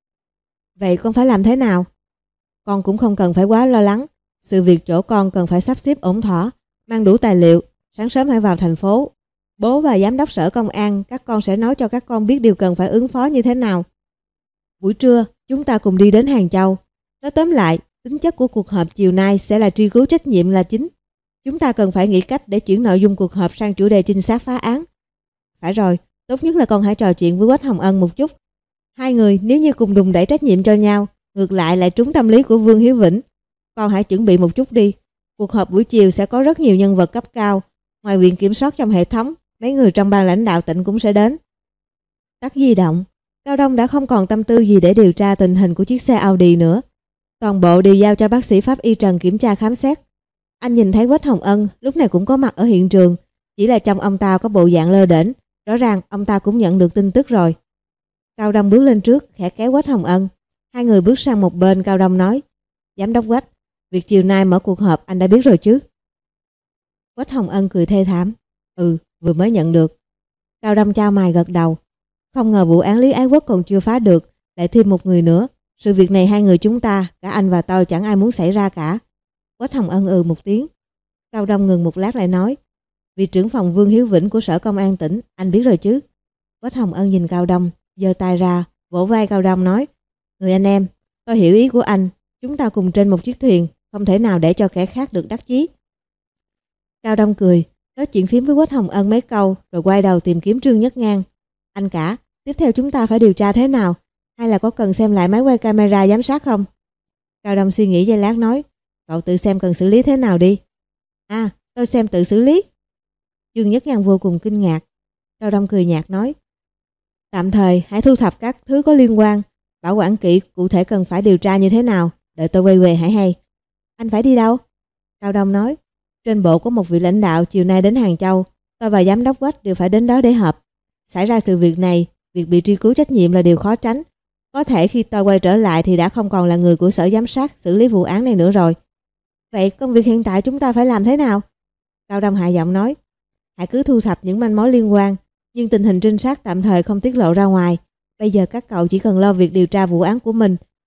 Vậy con phải làm thế nào? Con cũng không cần phải quá lo lắng. Sự việc chỗ con cần phải sắp xếp ổn thỏa, mang đủ tài liệu, sáng sớm hãy vào thành phố. Bố và giám đốc sở công an, các con sẽ nói cho các con biết điều cần phải ứng phó như thế nào. Buổi trưa, chúng ta cùng đi đến Hàng Châu. Nói tóm lại, tính chất của cuộc họp chiều nay sẽ là truy cứu trách nhiệm là chính. Chúng ta cần phải nghĩ cách để chuyển nội dung cuộc họp sang chủ đề trinh sát phá án. Phải rồi, tốt nhất là con hãy trò chuyện với Quách Hồng Ân một chút. Hai người nếu như cùng đùn đẩy trách nhiệm cho nhau, ngược lại lại trúng tâm lý của Vương Hiếu Vĩnh. Con hãy chuẩn bị một chút đi. Cuộc họp buổi chiều sẽ có rất nhiều nhân vật cấp cao. Ngoài viện kiểm soát trong hệ thống, mấy người trong ban lãnh đạo tỉnh cũng sẽ đến. Tắt di động, Cao Đông đã không còn tâm tư gì để điều tra tình hình của chiếc xe Audi nữa. Toàn bộ đều giao cho bác sĩ pháp y Trần kiểm tra khám xét. Anh nhìn thấy Quách Hồng Ân lúc này cũng có mặt ở hiện trường, chỉ là trong ông ta có bộ dạng lơ đễnh, rõ ràng ông ta cũng nhận được tin tức rồi. Cao Đông bước lên trước, khẽ kéo Quách Hồng Ân. Hai người bước sang một bên, Cao Đông nói, giám đốc Quách, việc chiều nay mở cuộc họp anh đã biết rồi chứ? Quách Hồng Ân cười thê thảm, ừ, vừa mới nhận được. Cao Đông chau mày gật đầu, không ngờ vụ án Lý Ái Quốc còn chưa phá được, lại thêm một người nữa. Sự việc này hai người chúng ta, cả anh và tôi chẳng ai muốn xảy ra cả. Quách Hồng Ân ừ một tiếng. Cao Đông ngừng một lát lại nói, vị trưởng phòng Vương Hiếu Vĩnh của sở công an tỉnh, anh biết rồi chứ? Quách Hồng Ân nhìn Cao Đông, giơ tay ra, vỗ vai Cao Đông nói, người anh em, tôi hiểu ý của anh, chúng ta cùng trên một chiếc thuyền, không thể nào để cho kẻ khác được đắc chí. Cao Đông cười, nói chuyện phím với Quách Hồng Ân mấy câu, rồi quay đầu tìm kiếm Trương Nhất Ngang. Anh cả, tiếp theo chúng ta phải điều tra thế nào? Hay là có cần xem lại máy quay camera giám sát không? Cao Đông suy nghĩ giây lát nói, cậu tự xem cần xử lý thế nào đi. À, tôi xem tự xử lý. Trương Nhất Ngang vô cùng kinh ngạc. Cao Đông cười nhạt nói, tạm thời hãy thu thập các thứ có liên quan, bảo quản kỹ cụ thể cần phải điều tra như thế nào, đợi tôi quay về hãy hay. Anh phải đi đâu? Cao Đông nói, trên bộ có một vị lãnh đạo chiều nay đến Hàng Châu, tôi và giám đốc Quách đều phải đến đó để họp. Xảy ra sự việc này, việc bị truy cứu trách nhiệm là điều khó tránh. Có thể khi tôi quay trở lại thì đã không còn là người của sở giám sát xử lý vụ án này nữa rồi. Vậy công việc hiện tại chúng ta phải làm thế nào? Cao Đông hạ giọng nói, hãy cứ thu thập những manh mối liên quan, nhưng tình hình trinh sát tạm thời không tiết lộ ra ngoài. Bây giờ các cậu chỉ cần lo việc điều tra vụ án của mình,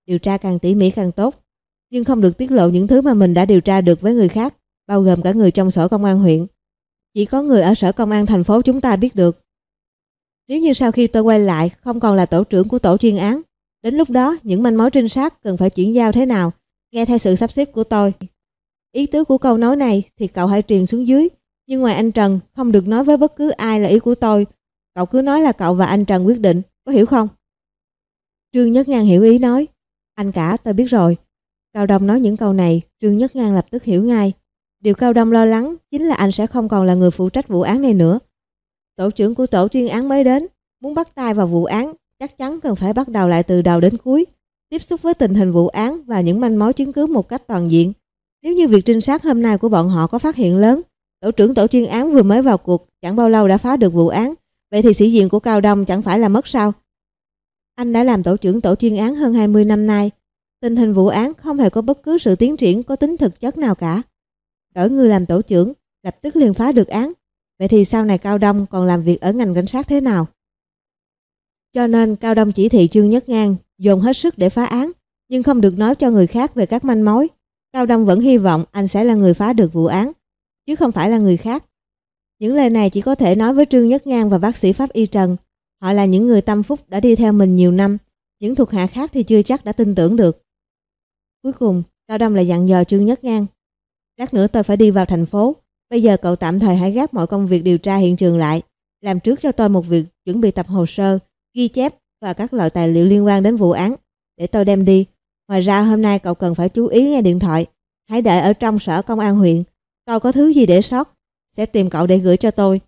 điều tra càng tỉ mỉ càng tốt, nhưng không được tiết lộ những thứ mà mình đã điều tra được với người khác, bao gồm cả người trong sở công an huyện. Chỉ có người ở sở công an thành phố chúng ta biết được. Nếu như sau khi tôi quay lại không còn là tổ trưởng của tổ chuyên án, đến lúc đó những manh mối trinh sát cần phải chuyển giao thế nào, nghe theo sự sắp xếp của tôi. Ý tứ của câu nói này thì cậu hãy truyền xuống dưới, nhưng ngoài anh Trần không được nói với bất cứ ai là ý của tôi. Cậu cứ nói là cậu và anh Trần quyết định, có hiểu không? Trương Nhất Ngang hiểu ý nói, anh cả tôi biết rồi. Cao Đông nói những câu này, Trương Nhất Ngang lập tức hiểu ngay. Điều Cao Đông lo lắng chính là anh sẽ không còn là người phụ trách vụ án này nữa. Tổ trưởng của tổ chuyên án mới đến, muốn bắt tay vào vụ án, chắc chắn cần phải bắt đầu lại từ đầu đến cuối, tiếp xúc với tình hình vụ án và những manh mối chứng cứ một cách toàn diện. Nếu như việc trinh sát hôm nay của bọn họ có phát hiện lớn, tổ trưởng tổ chuyên án vừa mới vào cuộc, chẳng bao lâu đã phá được vụ án, vậy thì sĩ diện của Cao Đông chẳng phải là mất sao? Anh đã làm tổ trưởng tổ chuyên án hơn hai mươi năm nay, tình hình vụ án không hề có bất cứ sự tiến triển có tính thực chất nào cả. Đổi người làm tổ trưởng, lập tức liền phá được án, vậy thì sau này Cao Đông còn làm việc ở ngành cảnh sát thế nào? Cho nên Cao Đông chỉ thị Trương Nhất Ngang dồn hết sức để phá án, nhưng không được nói cho người khác về các manh mối. Cao Đông vẫn hy vọng anh sẽ là người phá được vụ án, chứ không phải là người khác. Những lời này chỉ có thể nói với Trương Nhất Ngang và bác sĩ pháp y Trần. Họ là những người tâm phúc đã đi theo mình nhiều năm, những thuộc hạ khác thì chưa chắc đã tin tưởng được. Cuối cùng, Cao Đông lại dặn dò Trương Nhất Ngang. Lát nữa tôi phải đi vào thành phố, bây giờ cậu tạm thời hãy gác mọi công việc điều tra hiện trường lại, làm trước cho tôi một việc chuẩn bị tập hồ sơ, ghi chép và các loại tài liệu liên quan đến vụ án, để tôi đem đi. Ngoài ra hôm nay cậu cần phải chú ý nghe điện thoại, hãy đợi ở trong sở công an huyện, tôi có thứ gì để sót, sẽ tìm cậu để gửi cho tôi.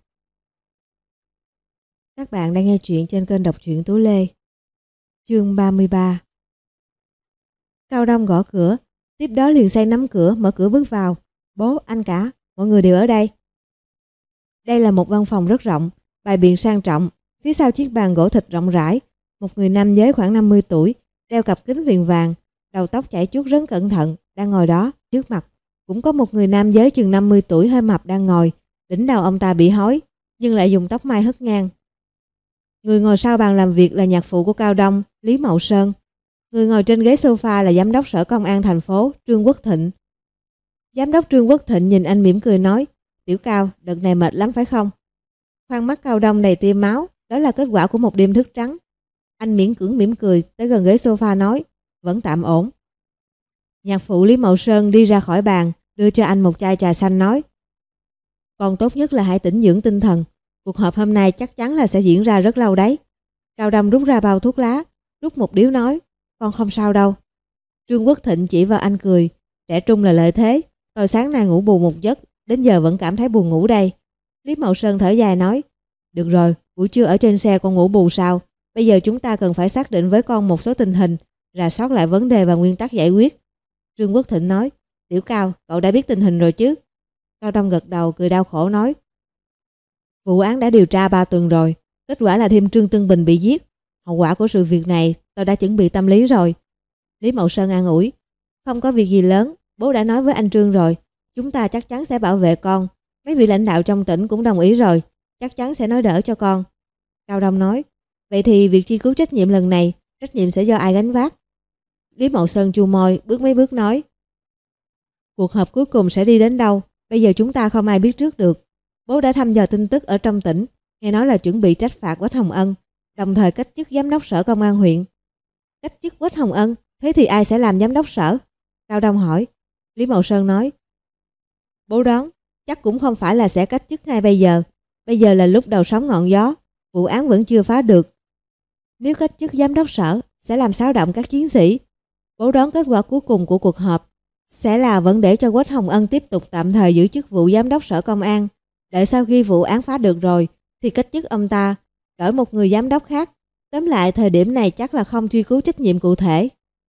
Các bạn đang nghe chuyện trên kênh đọc truyện Tú Lê. Chương ba mươi ba. Cao Đông gõ cửa, tiếp đó liền say nắm cửa, mở cửa bước vào. Bố, anh cả, mọi người đều ở đây. Đây là một văn phòng rất rộng, bày biện sang trọng, phía sau chiếc bàn gỗ thịt rộng rãi, một người nam giới khoảng năm mươi tuổi, đeo cặp kính viền vàng, đầu tóc chải chuốt rất cẩn thận, đang ngồi đó. Trước mặt cũng có một người nam giới chừng năm mươi tuổi hơi mập đang ngồi, đỉnh đầu ông ta bị hói, nhưng lại dùng tóc mai hất ngang. Người ngồi sau bàn làm việc là nhạc phụ của Cao Đông, Lý Mậu Sơn. Người ngồi trên ghế sofa là giám đốc sở công an thành phố, Trương Quốc Thịnh. Giám đốc Trương Quốc Thịnh nhìn anh mỉm cười nói, Tiểu Cao, đợt này mệt lắm phải không? Khoang mắt Cao Đông đầy tia máu, đó là kết quả của một đêm thức trắng. Anh miễn cưỡng mỉm cười, tới gần ghế sofa nói, vẫn tạm ổn. Nhạc phụ Lý Mậu Sơn đi ra khỏi bàn, đưa cho anh một chai trà xanh nói, còn tốt nhất là hãy tĩnh dưỡng tinh thần. Cuộc họp hôm nay chắc chắn là sẽ diễn ra rất lâu đấy. Cao Đông rút ra bao thuốc lá, rút một điếu nói, con không sao đâu. Trương Quốc Thịnh chỉ vào anh cười, trẻ trung là lợi thế, tôi sáng nay ngủ bù một giấc, đến giờ vẫn cảm thấy buồn ngủ đây. Lý Mậu Sơn thở dài nói, được rồi, buổi trưa ở trên xe con ngủ bù sao? Bây giờ chúng ta cần phải xác định với con một số tình hình, rà soát lại vấn đề và nguyên tắc giải quyết. Trương Quốc Thịnh nói, Tiểu Cao, cậu đã biết tình hình rồi chứ? Cao Đông gật đầu cười đau khổ nói, vụ án đã điều tra ba tuần rồi, kết quả là thêm Trương Tân Bình bị giết. Hậu quả của sự việc này tôi đã chuẩn bị tâm lý rồi. Lý Mậu Sơn an ủi, không có việc gì lớn, bố đã nói với anh Trương rồi, chúng ta chắc chắn sẽ bảo vệ con. Mấy vị lãnh đạo trong tỉnh cũng đồng ý rồi, chắc chắn sẽ nói đỡ cho con. Cao Đông nói, vậy thì việc truy cứu trách nhiệm lần này, trách nhiệm sẽ do ai gánh vác? Lý Mậu Sơn chu môi, bước mấy bước nói, cuộc họp cuối cùng sẽ đi đến đâu, bây giờ chúng ta không ai biết trước được. Bố đã thăm dò tin tức ở trong tỉnh, nghe nói là chuẩn bị trách phạt Quách Hồng Ân, đồng thời cách chức giám đốc sở công an huyện. Cách chức Quách Hồng Ân, thế thì ai sẽ làm giám đốc sở? Cao Đông hỏi. Lý Mậu Sơn nói, bố đoán chắc cũng không phải là sẽ cách chức ngay bây giờ. Bây giờ là lúc đầu sóng ngọn gió, vụ án vẫn chưa phá được. Nếu cách chức giám đốc sở sẽ làm xáo động các chiến sĩ. Bố đoán kết quả cuối cùng của cuộc họp sẽ là vẫn để cho Quách Hồng Ân tiếp tục tạm thời giữ chức vụ giám đốc sở công an. Đợi sau khi vụ án phá được rồi thì cách chức ông ta, đổi một người giám đốc khác. Tóm lại thời điểm này chắc là không truy cứu trách nhiệm cụ thể.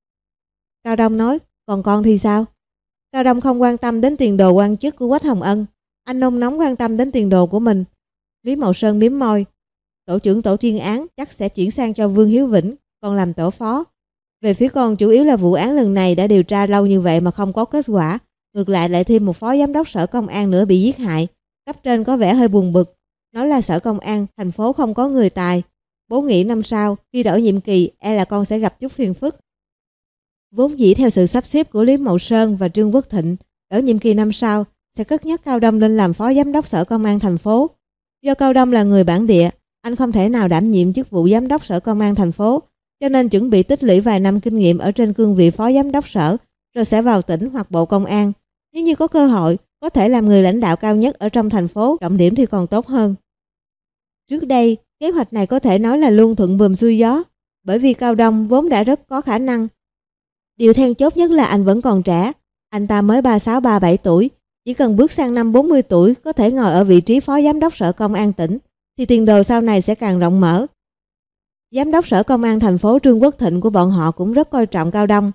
Cao Đông nói, còn con thì sao? Cao Đông không quan tâm đến tiền đồ quan chức của Quách Hồng Ân, anh nôn nóng quan tâm đến tiền đồ của mình. Lý Mậu Sơn mím môi, tổ trưởng tổ chuyên án chắc sẽ chuyển sang cho Vương Hiếu Vĩnh, còn làm tổ phó. Về phía con chủ yếu là vụ án lần này đã điều tra lâu như vậy mà không có kết quả, ngược lại lại thêm một phó giám đốc sở công an nữa bị giết hại. Cấp trên có vẻ hơi buồn bực, nói là sở công an thành phố không có người tài. Bố nghĩ năm sau khi đổi nhiệm kỳ e là con sẽ gặp chút phiền phức. Vốn dĩ theo sự sắp xếp của Lý Mậu Sơn và Trương Quốc Thịnh, ở nhiệm kỳ năm sau sẽ cất nhắc Cao Đông lên làm phó giám đốc sở công an thành phố. Do Cao Đông là người bản địa, anh không thể nào đảm nhiệm chức vụ giám đốc sở công an thành phố, cho nên chuẩn bị tích lũy vài năm kinh nghiệm ở trên cương vị phó giám đốc sở, rồi sẽ vào tỉnh hoặc bộ công an. Nếu như có cơ hội, có thể làm người lãnh đạo cao nhất ở trong thành phố, trọng điểm thì còn tốt hơn. Trước đây, kế hoạch này có thể nói là luôn thuận buồm xuôi gió, bởi vì Cao Đông vốn đã rất có khả năng. Điều then chốt nhất là anh vẫn còn trẻ, anh ta mới ba mươi sáu ba mươi bảy tuổi, chỉ cần bước sang năm bốn mươi tuổi có thể ngồi ở vị trí phó giám đốc sở công an tỉnh, thì tiền đồ sau này sẽ càng rộng mở. Giám đốc sở công an thành phố Trương Quốc Thịnh của bọn họ cũng rất coi trọng Cao Đông.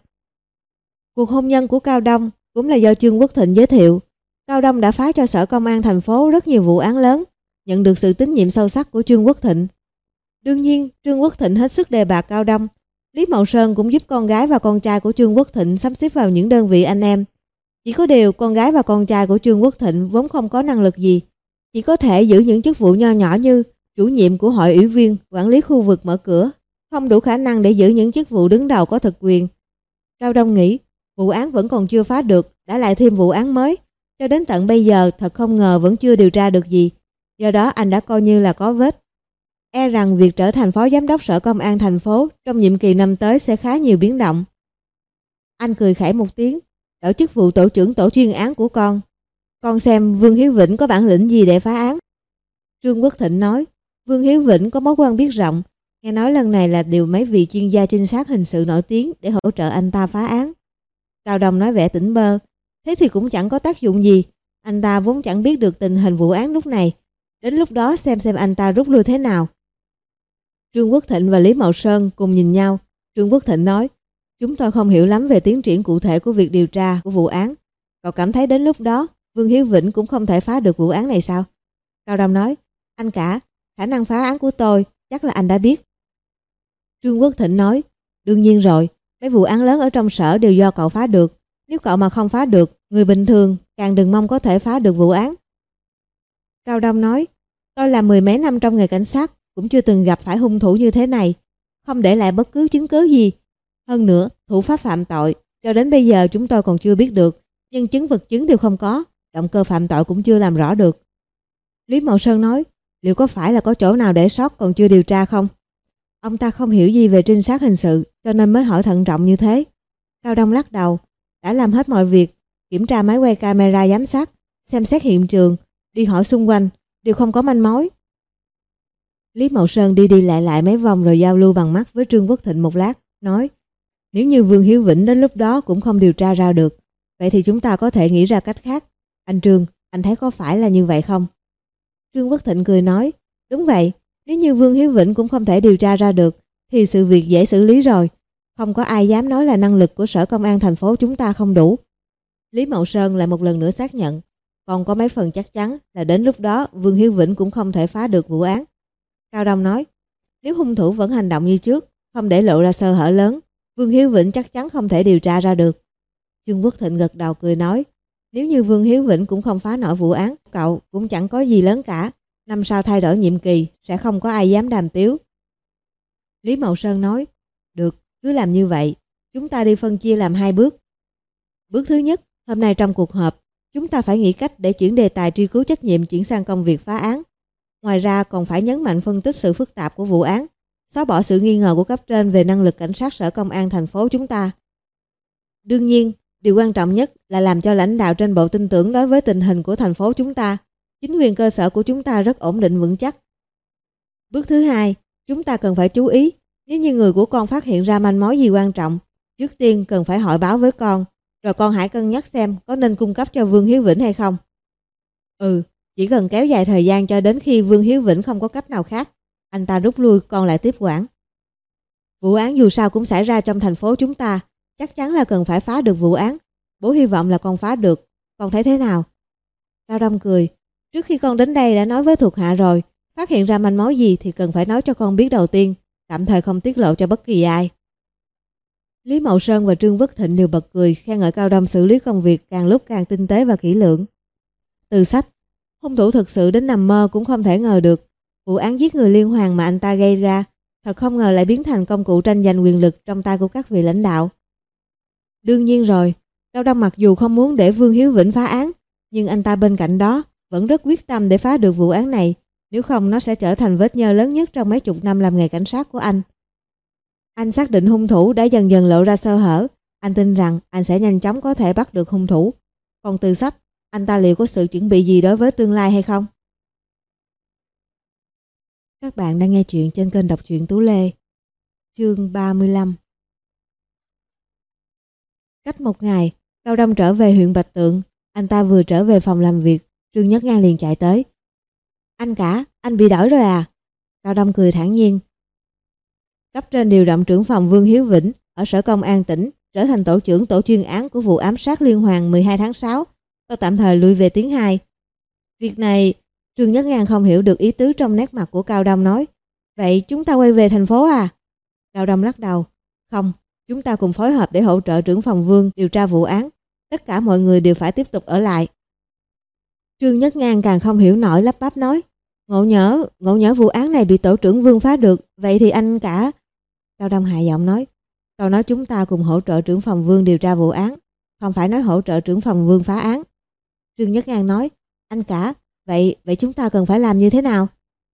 Cuộc hôn nhân của Cao Đông cũng là do Trương Quốc Thịnh giới thiệu. Cao Đông đã phá cho sở công an thành phố rất nhiều vụ án lớn, nhận được sự tín nhiệm sâu sắc của Trương Quốc Thịnh. Đương nhiên, Trương Quốc Thịnh hết sức đề bạt Cao Đông. Lý Mậu Sơn cũng giúp con gái và con trai của Trương Quốc Thịnh sắp xếp vào những đơn vị anh em. Chỉ có điều con gái và con trai của Trương Quốc Thịnh vốn không có năng lực gì, chỉ có thể giữ những chức vụ nho nhỏ như chủ nhiệm của hội ủy viên, quản lý khu vực mở cửa, không đủ khả năng để giữ những chức vụ đứng đầu có thực quyền. Cao Đông nghĩ, vụ án vẫn còn chưa phá được, đã lại thêm vụ án mới, cho đến tận bây giờ thật không ngờ vẫn chưa điều tra được gì, do đó anh đã coi như là có vết. E rằng việc trở thành phó giám đốc sở công an thành phố trong nhiệm kỳ năm tới sẽ khá nhiều biến động. Anh cười khẩy một tiếng, đổi chức vụ tổ trưởng tổ chuyên án của con. Con xem Vương Hiếu Vĩnh có bản lĩnh gì để phá án. Trương Quốc Thịnh nói, Vương Hiếu Vĩnh có mối quan biết rộng, nghe nói lần này là điều mấy vị chuyên gia trinh sát hình sự nổi tiếng để hỗ trợ anh ta phá án. Cao Đông nói vẻ tỉnh bơ, thế thì cũng chẳng có tác dụng gì, anh ta vốn chẳng biết được tình hình vụ án lúc này, đến lúc đó xem xem anh ta rút lui thế nào. Trương Quốc Thịnh và Lý Mậu Sơn cùng nhìn nhau. Trương Quốc Thịnh nói, chúng tôi không hiểu lắm về tiến triển cụ thể của việc điều tra của vụ án. Cậu cảm thấy đến lúc đó Vương Hiếu Vĩnh cũng không thể phá được vụ án này sao? Cao Đông nói, anh cả, khả năng phá án của tôi chắc là anh đã biết. Trương Quốc Thịnh nói, đương nhiên rồi, mấy vụ án lớn ở trong sở đều do cậu phá được. Nếu cậu mà không phá được, người bình thường càng đừng mong có thể phá được vụ án. Cao Đông nói, tôi làm mười mấy năm trong nghề cảnh sát, cũng chưa từng gặp phải hung thủ như thế này, không để lại bất cứ chứng cứ gì. Hơn nữa, thủ pháp phạm tội, cho đến bây giờ chúng tôi còn chưa biết được, nhân chứng vật chứng đều không có, động cơ phạm tội cũng chưa làm rõ được. Lý Mậu Sơn nói, liệu có phải là có chỗ nào để sót còn chưa điều tra không? Ông ta không hiểu gì về trinh sát hình sự, cho nên mới hỏi thận trọng như thế. Cao Đông lắc đầu, đã làm hết mọi việc, kiểm tra máy quay camera giám sát, xem xét hiện trường, đi hỏi xung quanh, đều không có manh mối. Lý Mậu Sơn đi đi lại lại mấy vòng rồi giao lưu bằng mắt với Trương Quốc Thịnh một lát, nói, nếu như Vương Hiếu Vĩnh đến lúc đó cũng không điều tra ra được, vậy thì chúng ta có thể nghĩ ra cách khác. Anh Trương, anh thấy có phải là như vậy không? Trương Quốc Thịnh cười nói, đúng vậy, nếu như Vương Hiếu Vĩnh cũng không thể điều tra ra được, thì sự việc dễ xử lý rồi. Không có ai dám nói là năng lực của sở công an thành phố chúng ta không đủ. Lý Mậu Sơn lại một lần nữa xác nhận, còn có mấy phần chắc chắn là đến lúc đó Vương Hiếu Vĩnh cũng không thể phá được vụ án. Cao Đông nói, nếu hung thủ vẫn hành động như trước, không để lộ ra sơ hở lớn, Vương Hiếu Vĩnh chắc chắn không thể điều tra ra được. Trương Quốc Thịnh gật đầu cười nói, nếu như Vương Hiếu Vĩnh cũng không phá nổi vụ án, cậu cũng chẳng có gì lớn cả. Năm sau thay đổi nhiệm kỳ, sẽ không có ai dám đàm tiếu. Lý Mậu Sơn nói, được, cứ làm như vậy. Chúng ta đi phân chia làm hai bước. Bước thứ nhất, hôm nay trong cuộc họp, chúng ta phải nghĩ cách để chuyển đề tài truy cứu trách nhiệm chuyển sang công việc phá án. Ngoài ra còn phải nhấn mạnh phân tích sự phức tạp của vụ án, xóa bỏ sự nghi ngờ của cấp trên về năng lực cảnh sát sở công an thành phố chúng ta. Đương nhiên, điều quan trọng nhất là làm cho lãnh đạo trên bộ tin tưởng đối với tình hình của thành phố chúng ta. Chính quyền cơ sở của chúng ta rất ổn định vững chắc. Bước thứ hai, chúng ta cần phải chú ý, nếu như người của con phát hiện ra manh mối gì quan trọng, trước tiên cần phải hỏi báo với con, rồi con hãy cân nhắc xem có nên cung cấp cho Vương Hiếu Vĩnh hay không. Ừ, chỉ cần kéo dài thời gian cho đến khi Vương Hiếu Vĩnh không có cách nào khác, anh ta rút lui, con lại tiếp quản. Vụ án dù sao cũng xảy ra trong thành phố chúng ta, chắc chắn là cần phải phá được vụ án. Bố hy vọng là con phá được, con thấy thế nào? Cao Đông cười, trước khi con đến đây đã nói với thuộc hạ rồi, phát hiện ra manh mối gì thì cần phải nói cho con biết đầu tiên, tạm thời không tiết lộ cho bất kỳ ai. Lý Mậu Sơn và Trương Quốc Thịnh đều bật cười, khen ngợi Cao Đông xử lý công việc càng lúc càng tinh tế và kỹ lưỡng. Từ sách, hung thủ thực sự đến nằm mơ cũng không thể ngờ được, vụ án giết người liên hoàn mà anh ta gây ra, thật không ngờ lại biến thành công cụ tranh giành quyền lực trong tay của các vị lãnh đạo. Đương nhiên rồi, Cao Đông mặc dù không muốn để Vương Hiếu Vĩnh phá án, nhưng anh ta bên cạnh đó vẫn rất quyết tâm để phá được vụ án này, nếu không nó sẽ trở thành vết nhơ lớn nhất trong mấy chục năm làm nghề cảnh sát của anh. Anh xác định hung thủ đã dần dần lộ ra sơ hở, anh tin rằng anh sẽ nhanh chóng có thể bắt được hung thủ. Còn Từ Sách, anh ta liệu có sự chuẩn bị gì đối với tương lai hay không? Các bạn đang nghe chuyện trên kênh đọc truyện Tú Lê. Chương ba mươi lăm. Cách một ngày, Cao Đông trở về huyện Bạch Tượng. Anh ta vừa trở về phòng làm việc, Trương Nhất Ngang liền chạy tới. Anh cả, anh bị đổi rồi à? Cao Đông cười thản nhiên. Cấp trên điều động trưởng phòng Vương Hiếu Vĩnh ở Sở Công an tỉnh trở thành tổ trưởng tổ chuyên án của vụ ám sát liên hoàn mười hai tháng sáu. Tôi tạm thời lui về tiếng hai. Việc này, Trương Nhất Ngang không hiểu được ý tứ trong nét mặt của Cao Đông, nói. Vậy chúng ta quay về thành phố à? Cao Đông lắc đầu. Không, chúng ta cùng phối hợp để hỗ trợ trưởng phòng Vương điều tra vụ án. Tất cả mọi người đều phải tiếp tục ở lại. Trương Nhất Ngang càng không hiểu nổi, lắp bắp nói. Ngộ nhỡ, ngộ nhỡ vụ án này bị tổ trưởng Vương phá được, vậy thì anh cả... Cao Đông hạ giọng nói. Tôi nói chúng ta cùng hỗ trợ trưởng phòng Vương điều tra vụ án, không phải nói hỗ trợ trưởng phòng Vương phá án. Trương Nhất Ngang nói. Anh cả, vậy vậy chúng ta cần phải làm như thế nào?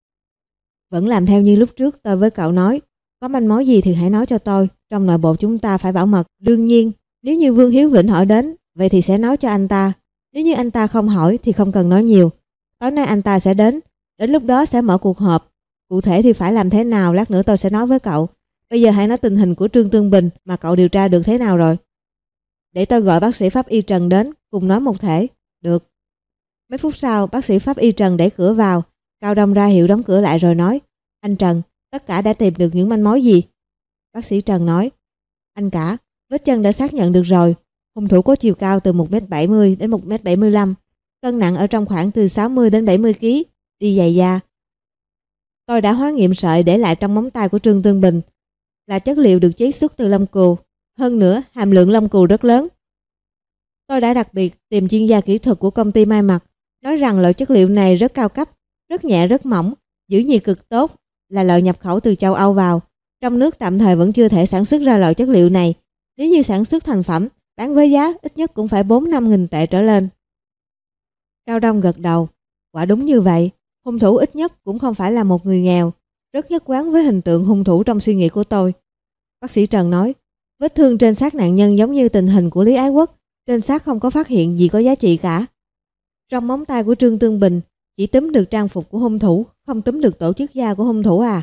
Vẫn làm theo như lúc trước tôi với cậu nói. Có manh mối gì thì hãy nói cho tôi. Trong nội bộ chúng ta phải bảo mật. Đương nhiên, nếu như Vương Hiếu Vĩnh hỏi đến, vậy thì sẽ nói cho anh ta. Nếu như anh ta không hỏi thì không cần nói nhiều. Tối nay anh ta sẽ đến. Đến lúc đó sẽ mở cuộc họp. Cụ thể thì phải làm thế nào lát nữa tôi sẽ nói với cậu. Bây giờ hãy nói tình hình của Trương Tương Bình mà cậu điều tra được thế nào rồi. Để tôi gọi bác sĩ pháp y Trần đến, cùng nói một thể. Được. Mấy phút sau, bác sĩ pháp y Trần đẩy cửa vào. Cao Đông ra hiệu đóng cửa lại rồi nói. Anh Trần, tất cả đã tìm được những manh mối gì? Bác sĩ Trần nói. Anh cả, vết chân đã xác nhận được rồi. Hung thủ có chiều cao từ một mét bảy mươi đến một mét bảy mươi lăm, cân nặng ở trong khoảng từ sáu mươi đến bảy mươi ki lô gam, đi giày da. Tôi đã hóa nghiệm sợi để lại trong móng tay của Trương Tương Bình, là chất liệu được chế xuất từ lông cừu, hơn nữa hàm lượng lông cừu rất lớn. Tôi đã đặc biệt tìm chuyên gia kỹ thuật của công ty may mặc, nói rằng loại chất liệu này rất cao cấp, rất nhẹ rất mỏng, giữ nhiệt cực tốt, là loại nhập khẩu từ châu Âu vào. Trong nước tạm thời vẫn chưa thể sản xuất ra loại chất liệu này. Nếu như sản xuất thành phẩm, bán với giá ít nhất cũng phải bốn năm nghìn tệ trở lên. Cao Đông gật đầu. Quả đúng như vậy, hung thủ ít nhất cũng không phải là một người nghèo, rất nhất quán với hình tượng hung thủ trong suy nghĩ của tôi. Bác sĩ Trần nói, vết thương trên xác nạn nhân giống như tình hình của Lý Ái Quốc, trên xác không có phát hiện gì có giá trị cả. Trong móng tay của Trương Tương Bình chỉ túm được trang phục của hung thủ, không túm được tổ chức da của hung thủ à?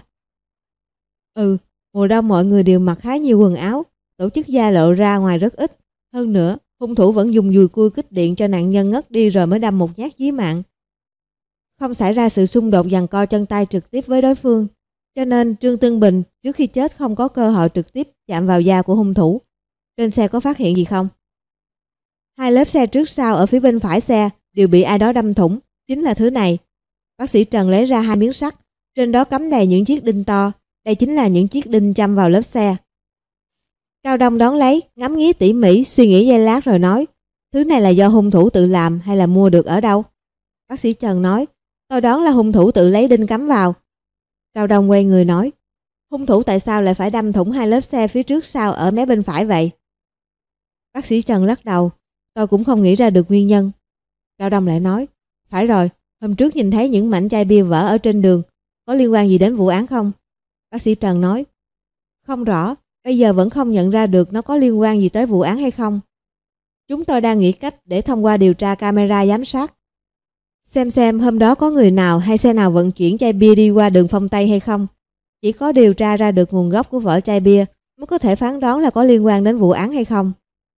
Ừ, mùa đông mọi người đều mặc khá nhiều quần áo, tổ chức da lộ ra ngoài rất ít. Hơn nữa, hung thủ vẫn dùng dùi cui kích điện cho nạn nhân ngất đi rồi mới đâm một nhát chí mạng. Không xảy ra sự xung đột giằng co chân tay trực tiếp với đối phương. Cho nên Trương Tương Bình trước khi chết không có cơ hội trực tiếp chạm vào da của hung thủ. Trên xe có phát hiện gì không? Hai lớp xe trước sau ở phía bên phải xe đều bị ai đó đâm thủng, chính là thứ này. Bác sĩ Trần lấy ra hai miếng sắt, trên đó cắm đầy những chiếc đinh to. Đây chính là những chiếc đinh châm vào lớp xe. Cao Đông đón lấy, ngắm nghía tỉ mỉ, suy nghĩ giây lát rồi nói, thứ này là do hung thủ tự làm hay là mua được ở đâu? Bác sĩ Trần nói, tôi đoán là hung thủ tự lấy đinh cắm vào. Cao Đông quay người nói, hung thủ tại sao lại phải đâm thủng hai lớp xe phía trước sau ở mé bên phải vậy? Bác sĩ Trần lắc đầu, tôi cũng không nghĩ ra được nguyên nhân. Cao Đông lại nói, phải rồi, hôm trước nhìn thấy những mảnh chai bia vỡ ở trên đường, có liên quan gì đến vụ án không? Bác sĩ Trần nói, không rõ, bây giờ vẫn không nhận ra được nó có liên quan gì tới vụ án hay không. Chúng tôi đang nghĩ cách để thông qua điều tra camera giám sát, xem xem hôm đó có người nào hay xe nào vận chuyển chai bia đi qua đường Phong Tây hay không. Chỉ có điều tra ra được nguồn gốc của vỏ chai bia mới có thể phán đoán là có liên quan đến vụ án hay không.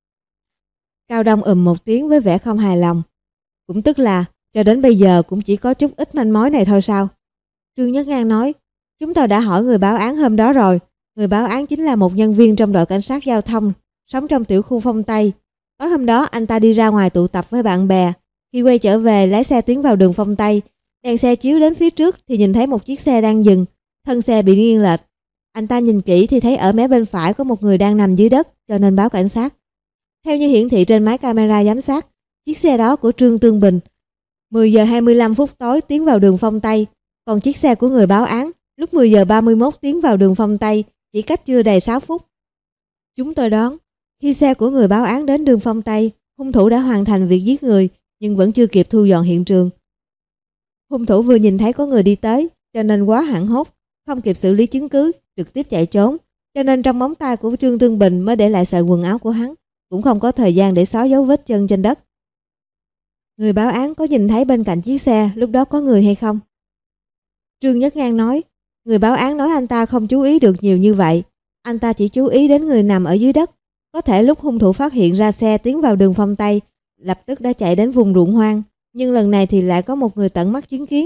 Cao Đông ừm một tiếng với vẻ không hài lòng. Cũng tức là cho đến bây giờ cũng chỉ có chút ít manh mối này thôi sao? Trương Nhất Ngang nói, chúng tôi đã hỏi người báo án hôm đó rồi. Người báo án chính là một nhân viên trong đội cảnh sát giao thông, sống trong tiểu khu Phong Tây. Tối hôm đó anh ta đi ra ngoài tụ tập với bạn bè. Khi quay trở về lái xe tiến vào đường Phong Tây, đèn xe chiếu đến phía trước thì nhìn thấy một chiếc xe đang dừng, thân xe bị nghiêng lệch. Anh ta nhìn kỹ thì thấy ở mé bên phải có một người đang nằm dưới đất, cho nên báo cảnh sát. Theo như hiển thị trên máy camera giám sát, chiếc xe đó của Trương Tương Bình mười giờ hai mươi lăm phút tối tiến vào đường Phong Tây, còn chiếc xe của người báo án lúc mười giờ ba mươi mốt tiến vào đường Phong Tây, chỉ cách chưa đầy sáu phút. Chúng tôi đoán, Khi xe của người báo án đến đường Phong Tây, hung thủ đã hoàn thành việc giết người nhưng vẫn chưa kịp thu dọn hiện trường. Hung thủ vừa nhìn thấy có người đi tới cho nên quá hoảng hốt, không kịp xử lý chứng cứ, trực tiếp chạy trốn. Cho nên trong móng tay của Trương Tương Bình mới để lại sợi quần áo của hắn, cũng không có thời gian để xóa dấu vết chân trên đất. Người báo án có nhìn thấy bên cạnh chiếc xe lúc đó có người hay không? Trương Nhất Ngang nói, người báo án nói anh ta không chú ý được nhiều như vậy. Anh ta chỉ chú ý đến người nằm ở dưới đất. Có thể lúc hung thủ phát hiện ra xe tiến vào đường Phong Tây, lập tức đã chạy đến vùng ruộng hoang. Nhưng lần này thì lại có một người tận mắt chứng kiến.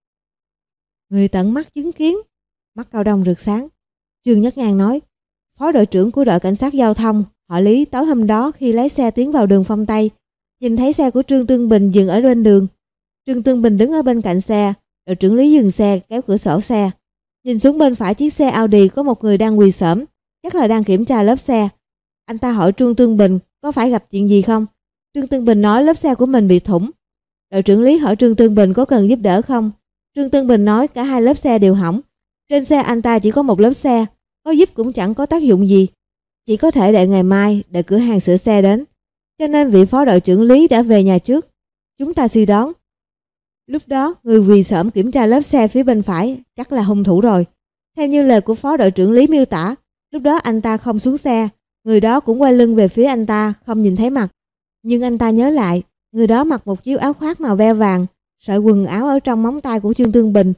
Người tận mắt chứng kiến? Mắt Cao Đông rực sáng. Trương Nhất Ngang nói, phó đội trưởng của đội cảnh sát giao thông, họ Lý tối hôm đó khi lái xe tiến vào đường Phong Tây, nhìn thấy xe của Trương Tương Bình dừng ở bên đường. Trương Tương Bình đứng ở bên cạnh xe, đội trưởng Lý dừng xe kéo cửa sổ xe. Nhìn xuống bên phải chiếc xe Audi có một người đang quỳ xổm, chắc là đang kiểm tra lớp xe. Anh ta hỏi Trương Tương Bình có phải gặp chuyện gì không? Trương Tương Bình nói lớp xe của mình bị thủng. Đội trưởng Lý hỏi Trương Tương Bình có cần giúp đỡ không? Trương Tương Bình nói cả hai lớp xe đều hỏng. Trên xe anh ta chỉ có một lớp xe, có giúp cũng chẳng có tác dụng gì. Chỉ có thể đợi ngày mai, đợi cửa hàng sửa xe đến. Cho nên vị phó đội trưởng Lý đã về nhà trước. Chúng ta suy đoán. Lúc đó, người quỳ xổm kiểm tra lớp xe phía bên phải chắc là hung thủ rồi. Theo như lời của phó đội trưởng Lý miêu tả, lúc đó anh ta không xuống xe. Người đó cũng quay lưng về phía anh ta, không nhìn thấy mặt. Nhưng anh ta nhớ lại, người đó mặc một chiếc áo khoác màu be vàng, sợi quần áo ở trong móng tay của Trương Tương Bình.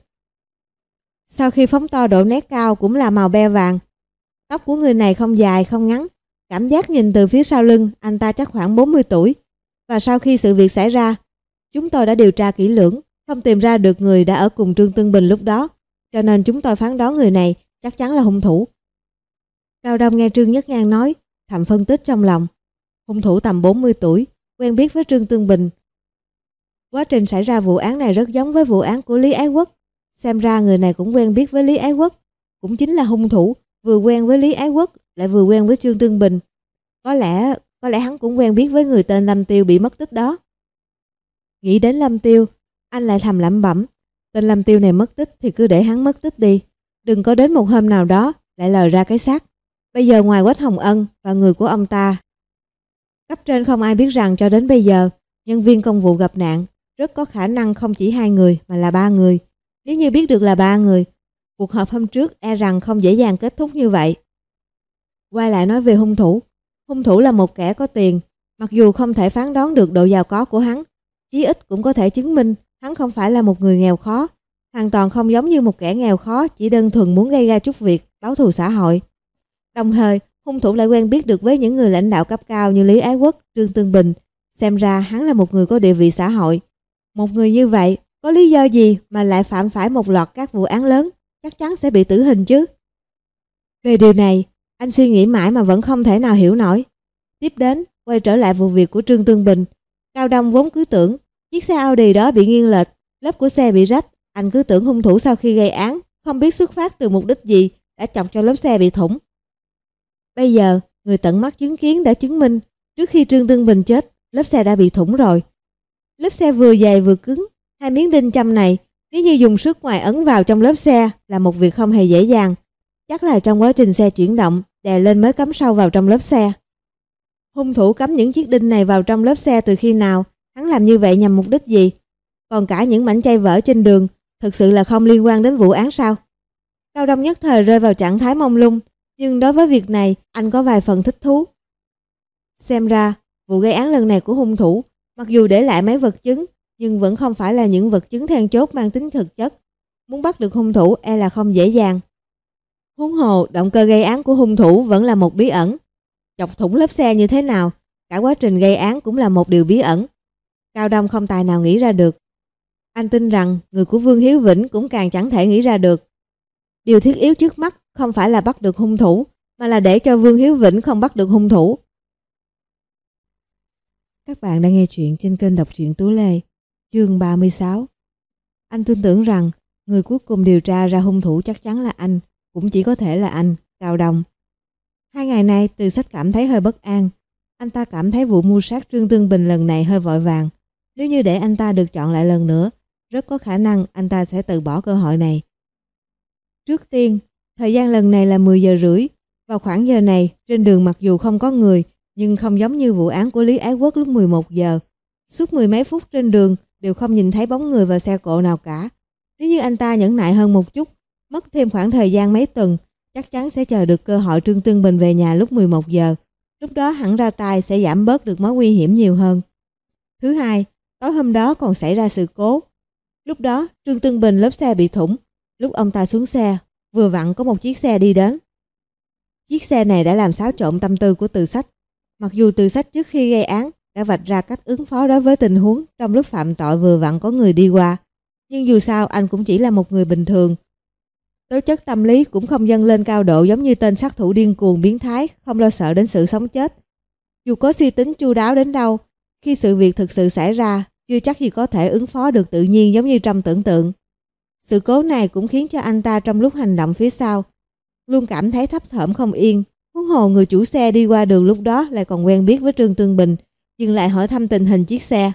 Sau khi phóng to độ nét cao cũng là màu be vàng. Tóc của người này không dài không ngắn, cảm giác nhìn từ phía sau lưng anh ta chắc khoảng bốn mươi tuổi. Và sau khi sự việc xảy ra, chúng tôi đã điều tra kỹ lưỡng, không tìm ra được người đã ở cùng Trương Tương Bình lúc đó, cho nên chúng tôi phán đoán người này chắc chắn là hung thủ. Cao Đông nghe Trương Nhất Ngang nói, thầm phân tích trong lòng. Hung thủ tầm bốn mươi tuổi, quen biết với Trương Tương Bình. Quá trình xảy ra vụ án này rất giống với vụ án của Lý Ái Quốc. Xem ra người này cũng quen biết với Lý Ái Quốc, cũng chính là hung thủ, vừa quen với Lý Ái Quốc lại vừa quen với Trương Tương Bình. Có lẽ, có lẽ hắn cũng quen biết với người tên Lâm Tiêu bị mất tích đó. Nghĩ đến Lâm Tiêu, anh lại thầm lẩm bẩm, tên Lâm Tiêu này mất tích thì cứ để hắn mất tích đi, đừng có đến một hôm nào đó lại lòi ra cái xác. Bây giờ ngoài Quách Hồng Ân và người của ông ta, cấp trên không ai biết rằng cho đến bây giờ nhân viên công vụ gặp nạn rất có khả năng không chỉ hai người mà là ba người. Nếu như biết được là ba người, cuộc họp hôm trước e rằng không dễ dàng kết thúc như vậy. Quay lại nói về hung thủ. Hung thủ là một kẻ có tiền, mặc dù không thể phán đoán được độ giàu có của hắn, chí ít cũng có thể chứng minh hắn không phải là một người nghèo khó, hoàn toàn không giống như một kẻ nghèo khó chỉ đơn thuần muốn gây ra chút việc báo thù xã hội. Đồng thời, hung thủ lại quen biết được với những người lãnh đạo cấp cao như Lý Ái Quốc, Trương Tương Bình, xem ra hắn là một người có địa vị xã hội. Một người như vậy, có lý do gì mà lại phạm phải một loạt các vụ án lớn, chắc chắn sẽ bị tử hình chứ. Về điều này, anh suy nghĩ mãi mà vẫn không thể nào hiểu nổi. Tiếp đến, quay trở lại vụ việc của Trương Tương Bình. Cao Đông vốn cứ tưởng chiếc xe Audi đó bị nghiêng lệch, lớp của xe bị rách. Anh cứ tưởng hung thủ sau khi gây án, không biết xuất phát từ mục đích gì, đã chọc cho lớp xe bị thủng. Bây giờ, người tận mắt chứng kiến đã chứng minh, trước khi Trương Tương Bình chết, lớp xe đã bị thủng rồi. Lớp xe vừa dày vừa cứng, hai miếng đinh châm này, nếu như dùng sức ngoài ấn vào trong lớp xe là một việc không hề dễ dàng. Chắc là trong quá trình xe chuyển động, đè lên mới cắm sâu vào trong lớp xe. Hung thủ cắm những chiếc đinh này vào trong lớp xe từ khi nào? Hắn làm như vậy nhằm mục đích gì? Còn cả những mảnh chai vỡ trên đường, thực sự là không liên quan đến vụ án sao? Cao Đông nhất thời rơi vào trạng thái mông lung, nhưng đối với việc này, anh có vài phần thích thú. Xem ra, vụ gây án lần này của hung thủ, mặc dù để lại mấy vật chứng, nhưng vẫn không phải là những vật chứng then chốt mang tính thực chất. Muốn bắt được hung thủ e là không dễ dàng. Huống hồ, động cơ gây án của hung thủ vẫn là một bí ẩn. Chọc thủng lớp xe như thế nào, cả quá trình gây án cũng là một điều bí ẩn. Cao Đông không tài nào nghĩ ra được. Anh tin rằng người của Vương Hiếu Vĩnh cũng càng chẳng thể nghĩ ra được. Điều thiết yếu trước mắt không phải là bắt được hung thủ, mà là để cho Vương Hiếu Vĩnh không bắt được hung thủ. Các bạn đang nghe chuyện trên kênh Đọc truyện Tú Lê, chương ba mươi sáu. Anh tin tưởng rằng người cuối cùng điều tra ra hung thủ chắc chắn là anh, cũng chỉ có thể là anh, Cao Đông. Hai ngày nay, Từ Sách cảm thấy hơi bất an. Anh ta cảm thấy vụ mưu sát Trương Tương Bình lần này hơi vội vàng. Nếu như để anh ta được chọn lại lần nữa, rất có khả năng anh ta sẽ từ bỏ cơ hội này. Trước tiên, thời gian lần này là mười giờ rưỡi. Vào khoảng giờ này, trên đường mặc dù không có người, Nhưng không giống như vụ án của Lý Ái Quốc lúc mười một giờ. Suốt mười mấy phút trên đường đều không nhìn thấy bóng người và xe cộ nào cả. Nếu như anh ta nhẫn nại hơn một chút, mất thêm khoảng thời gian mấy tuần, chắc chắn sẽ chờ được cơ hội Trương Tương Bình về nhà lúc mười một giờ. Lúc đó hẳn ra tay sẽ giảm bớt được mối nguy hiểm nhiều hơn. Thứ hai, tối hôm đó còn xảy ra sự cố. Lúc đó Trương Tương Bình lốp xe bị thủng. Lúc ông ta xuống xe, vừa vặn có một chiếc xe đi đến. Chiếc xe này đã làm xáo trộn tâm tư của Từ Sách. Mặc dù Từ Sách trước khi gây án đã vạch ra cách ứng phó đối với tình huống trong lúc phạm tội vừa vặn có người đi qua, nhưng dù sao anh cũng chỉ là một người bình thường. Tố chất tâm lý cũng không dâng lên cao độ giống như tên sát thủ điên cuồng biến thái, không lo sợ đến sự sống chết. Dù có suy tính chu đáo đến đâu, khi sự việc thực sự xảy ra, chưa chắc gì có thể ứng phó được tự nhiên giống như trong tưởng tượng. Sự cố này cũng khiến cho anh ta trong lúc hành động phía sau luôn cảm thấy thấp thỏm không yên. Huống hồ người chủ xe đi qua đường lúc đó lại còn quen biết với Trương Tương Bình, dừng lại hỏi thăm tình hình chiếc xe.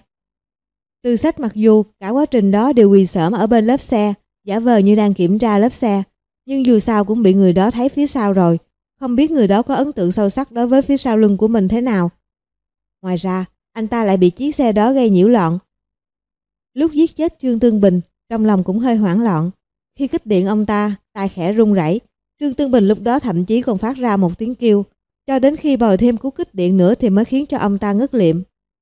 Từ Sách mặc dù cả quá trình đó đều quỳ xổm ở bên lớp xe, giả vờ như đang kiểm tra lớp xe, nhưng dù sao cũng bị người đó thấy phía sau rồi, không biết người đó có ấn tượng sâu sắc đối với phía sau lưng của mình thế nào. Ngoài ra, anh ta lại bị chiếc xe đó gây nhiễu loạn. Lúc giết chết Trương Tương Bình, trong lòng cũng hơi hoảng loạn. Khi kích điện ông ta, tai khẽ run rẩy. Trương Tương Bình lúc đó thậm chí còn phát ra một tiếng kêu, cho đến khi bồi thêm cú kích điện nữa thì mới khiến cho ông ta ngất liệm.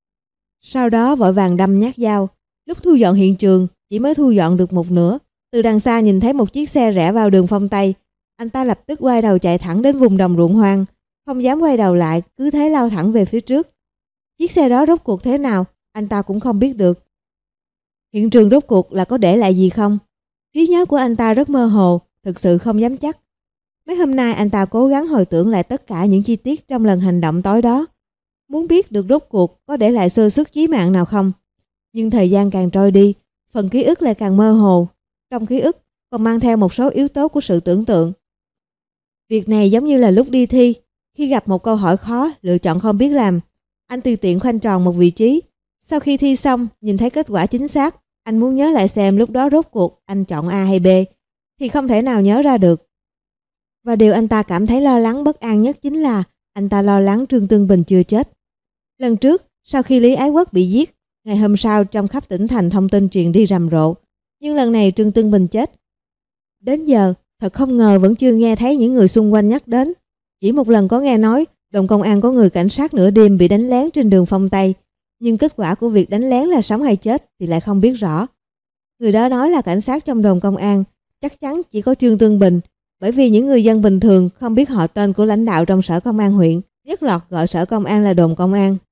Sau đó vội vàng đâm nhát dao. Lúc thu dọn hiện trường, chỉ mới thu dọn được một nửa. Từ đằng xa nhìn thấy một chiếc xe rẽ vào đường Phong Tây. Anh ta lập tức quay đầu chạy thẳng đến vùng đồng ruộng hoang, không dám quay đầu lại, cứ thế lao thẳng về phía trước. Chiếc xe đó rốt cuộc thế nào, anh ta cũng không biết được. Hiện trường rốt cuộc là có để lại gì không? Trí nhớ của anh ta rất mơ hồ, thực sự không dám chắc. Mấy hôm nay anh ta cố gắng hồi tưởng lại tất cả những chi tiết trong lần hành động tối đó, muốn biết được rốt cuộc có để lại sơ suất chí mạng nào không. Nhưng thời gian càng trôi đi, phần ký ức lại càng mơ hồ. Trong ký ức còn mang theo một số yếu tố của sự tưởng tượng. Việc này giống như là lúc đi thi, khi gặp một câu hỏi khó, lựa chọn không biết làm, anh tùy tiện khoanh tròn một vị trí. Sau khi thi xong, nhìn thấy kết quả chính xác, anh muốn nhớ lại xem lúc đó rốt cuộc anh chọn A hay B, thì không thể nào nhớ ra được. Và điều anh ta cảm thấy lo lắng bất an nhất chính là anh ta lo lắng Trương Tương Bình chưa chết. Lần trước, sau khi Lý Ái Quốc bị giết, ngày hôm sau trong khắp tỉnh thành thông tin truyền đi rầm rộ. Nhưng lần này Trương Tương Bình chết. Đến giờ, thật không ngờ vẫn chưa nghe thấy những người xung quanh nhắc đến. Chỉ một lần có nghe nói đồn công an có người cảnh sát nửa đêm bị đánh lén trên đường Phong Tây. Nhưng kết quả của việc đánh lén là sống hay chết thì lại không biết rõ. Người đó nói là cảnh sát trong đồn công an, chắc chắn chỉ có Trương Tương Bình, bởi vì những người dân bình thường không biết họ tên của lãnh đạo trong sở công an huyện, nhất lọt gọi sở công an là đồn công an.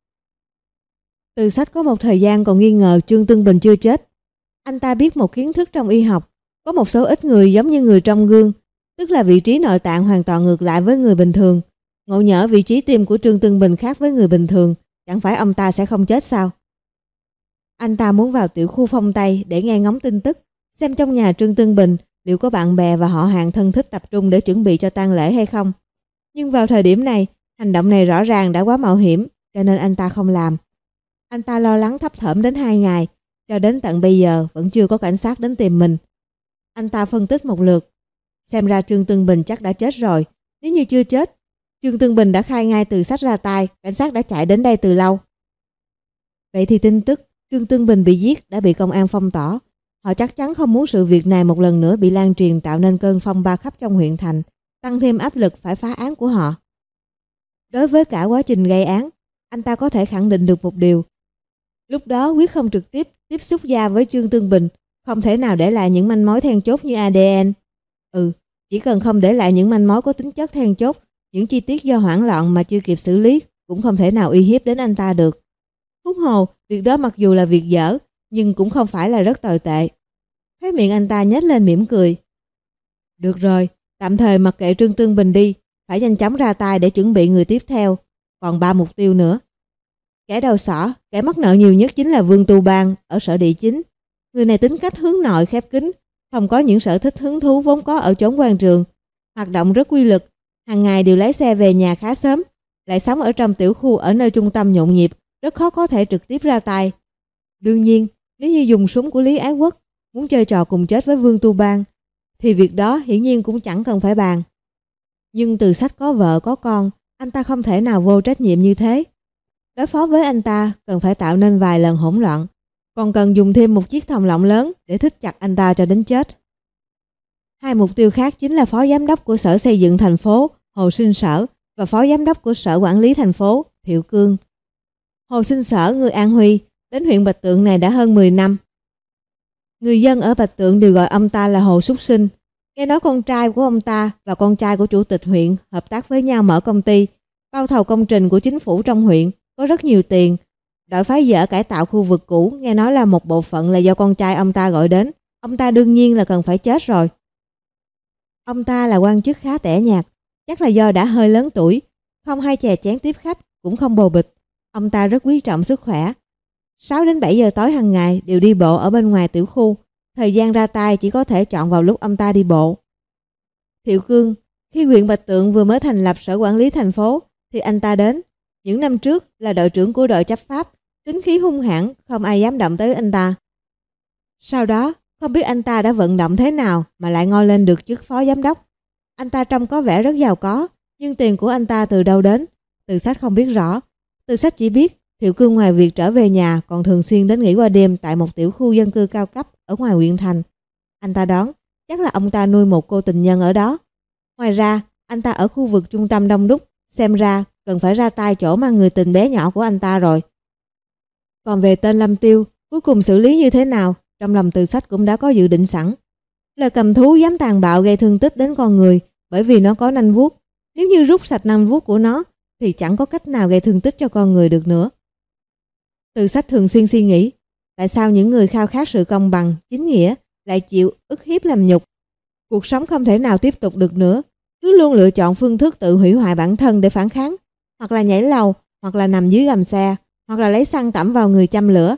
Từ Sách có một thời gian còn nghi ngờ Trương Tương Bình chưa chết. Anh ta biết một kiến thức trong y học, có một số ít người giống như người trong gương, tức là vị trí nội tạng hoàn toàn ngược lại với người bình thường. Ngộ nhỡ vị trí tim của Trương Tương Bình khác với người bình thường, chẳng phải ông ta sẽ không chết sao? Anh ta muốn vào tiểu khu Phong Tây để nghe ngóng tin tức, xem trong nhà Trương Tương Bình liệu có bạn bè và họ hàng thân thích tập trung để chuẩn bị cho tang lễ hay không. Nhưng vào thời điểm này, hành động này rõ ràng đã quá mạo hiểm, cho nên anh ta không làm. Anh ta lo lắng thấp thỏm đến hai ngày, cho đến tận bây giờ vẫn chưa có cảnh sát đến tìm mình. Anh ta phân tích một lượt, xem ra Trương Tương Bình chắc đã chết rồi. Nếu như chưa chết, Trương Tương Bình đã khai ngay Từ Sách ra tay, cảnh sát đã chạy đến đây từ lâu. Vậy thì tin tức Trương Tương Bình bị giết đã bị công an phong tỏa. Họ chắc chắn không muốn sự việc này một lần nữa bị lan truyền, tạo nên cơn phong ba khắp trong huyện thành, tăng thêm áp lực phải phá án của họ. Đối với cả quá trình gây án, anh ta có thể khẳng định được một điều. Lúc đó quyết không trực tiếp tiếp xúc da với Trương Tương Bình, không thể nào để lại những manh mối then chốt như a đê en. Ừ, chỉ cần không để lại những manh mối có tính chất then chốt, những chi tiết do hoảng loạn mà chưa kịp xử lý cũng không thể nào uy hiếp đến anh ta được. Huống hồ, việc đó mặc dù là việc dở, nhưng cũng không phải là rất tồi tệ. Khóe miệng anh ta nhếch lên mỉm cười. Được rồi, tạm thời mặc kệ Trương Tương Bình đi, phải nhanh chóng ra tay để chuẩn bị người tiếp theo. Còn ba mục tiêu nữa. Kẻ đầu sỏ, kẻ mắc nợ nhiều nhất chính là Vương Tu Bang ở sở địa chính. Người này tính cách hướng nội khép kín, không có những sở thích hứng thú vốn có ở chốn quan trường, hoạt động rất quy lực, hàng ngày đều lái xe về nhà khá sớm, lại sống ở trong tiểu khu ở nơi trung tâm nhộn nhịp, rất khó có thể trực tiếp ra tay. Đương nhiên, nếu như dùng súng của Lý Ái Quốc, muốn chơi trò cùng chết với Vương Tu Bang, thì việc đó hiển nhiên cũng chẳng cần phải bàn. Nhưng Từ Sách có vợ có con, Anh ta không thể nào vô trách nhiệm như thế. Đối phó với anh ta cần phải tạo nên vài lần hỗn loạn, còn cần dùng thêm một chiếc thòng lọng lớn để thít chặt anh ta cho đến chết. Hai mục tiêu khác chính là phó giám đốc của Sở Xây dựng thành phố Hồ Sinh Sở và phó giám đốc của Sở Quản lý thành phố Thiệu Cương. Hồ Sinh Sở người An Huy đến huyện Bạch Tượng này đã hơn mười năm. Người dân ở Bạch Tượng đều gọi ông ta là Hồ Súc Sinh. Nghe nói con trai của ông ta và con trai của chủ tịch huyện hợp tác với nhau mở công ty, bao thầu công trình của chính phủ trong huyện, có rất nhiều tiền. Đội phá dỡ cải tạo khu vực cũ nghe nói là một bộ phận là do con trai ông ta gọi đến. Ông ta đương nhiên là cần phải chết rồi. Ông ta là quan chức khá tẻ nhạt, chắc là do đã hơi lớn tuổi, không hay chè chén tiếp khách, cũng không bồ bịch. Ông ta rất quý trọng sức khỏe. sáu đến bảy giờ tối hàng ngày đều đi bộ ở bên ngoài tiểu khu. Thời gian ra tay chỉ có thể chọn vào lúc ông ta đi bộ. Thiệu Cương, khi huyện Bạch Tượng vừa mới thành lập Sở Quản lý thành phố thì anh ta đến. Những năm trước là đội trưởng của đội chấp pháp, tính khí hung hãn, không ai dám động tới anh ta. Sau đó, không biết anh ta đã vận động thế nào mà lại ngoi lên được chức phó giám đốc. Anh ta trông có vẻ rất giàu có, nhưng tiền của anh ta từ đâu đến? Từ sách không biết rõ. Từ sách chỉ biết Thiệu Cương ngoài việc trở về nhà còn thường xuyên đến nghỉ qua đêm tại một tiểu khu dân cư cao cấp ở ngoài huyện thành. Anh ta đoán chắc là ông ta nuôi một cô tình nhân ở đó. Ngoài ra, anh ta ở khu vực trung tâm đông đúc, xem ra cần phải ra tay chỗ mà người tình bé nhỏ của anh ta rồi. Còn về tên Lâm Tiêu, cuối cùng xử lý như thế nào, trong lòng Từ Sách cũng đã có dự định sẵn. Là cầm thú dám tàn bạo gây thương tích đến con người bởi vì nó có nanh vuốt. Nếu như rút sạch nanh vuốt của nó thì chẳng có cách nào gây thương tích cho con người được nữa. Từ Sách thường xuyên suy nghĩ, tại sao những người khao khát sự công bằng, chính nghĩa lại chịu ức hiếp làm nhục. Cuộc sống không thể nào tiếp tục được nữa, cứ luôn lựa chọn phương thức tự hủy hoại bản thân để phản kháng, hoặc là nhảy lầu, hoặc là nằm dưới gầm xe, hoặc là lấy xăng tẩm vào người châm lửa.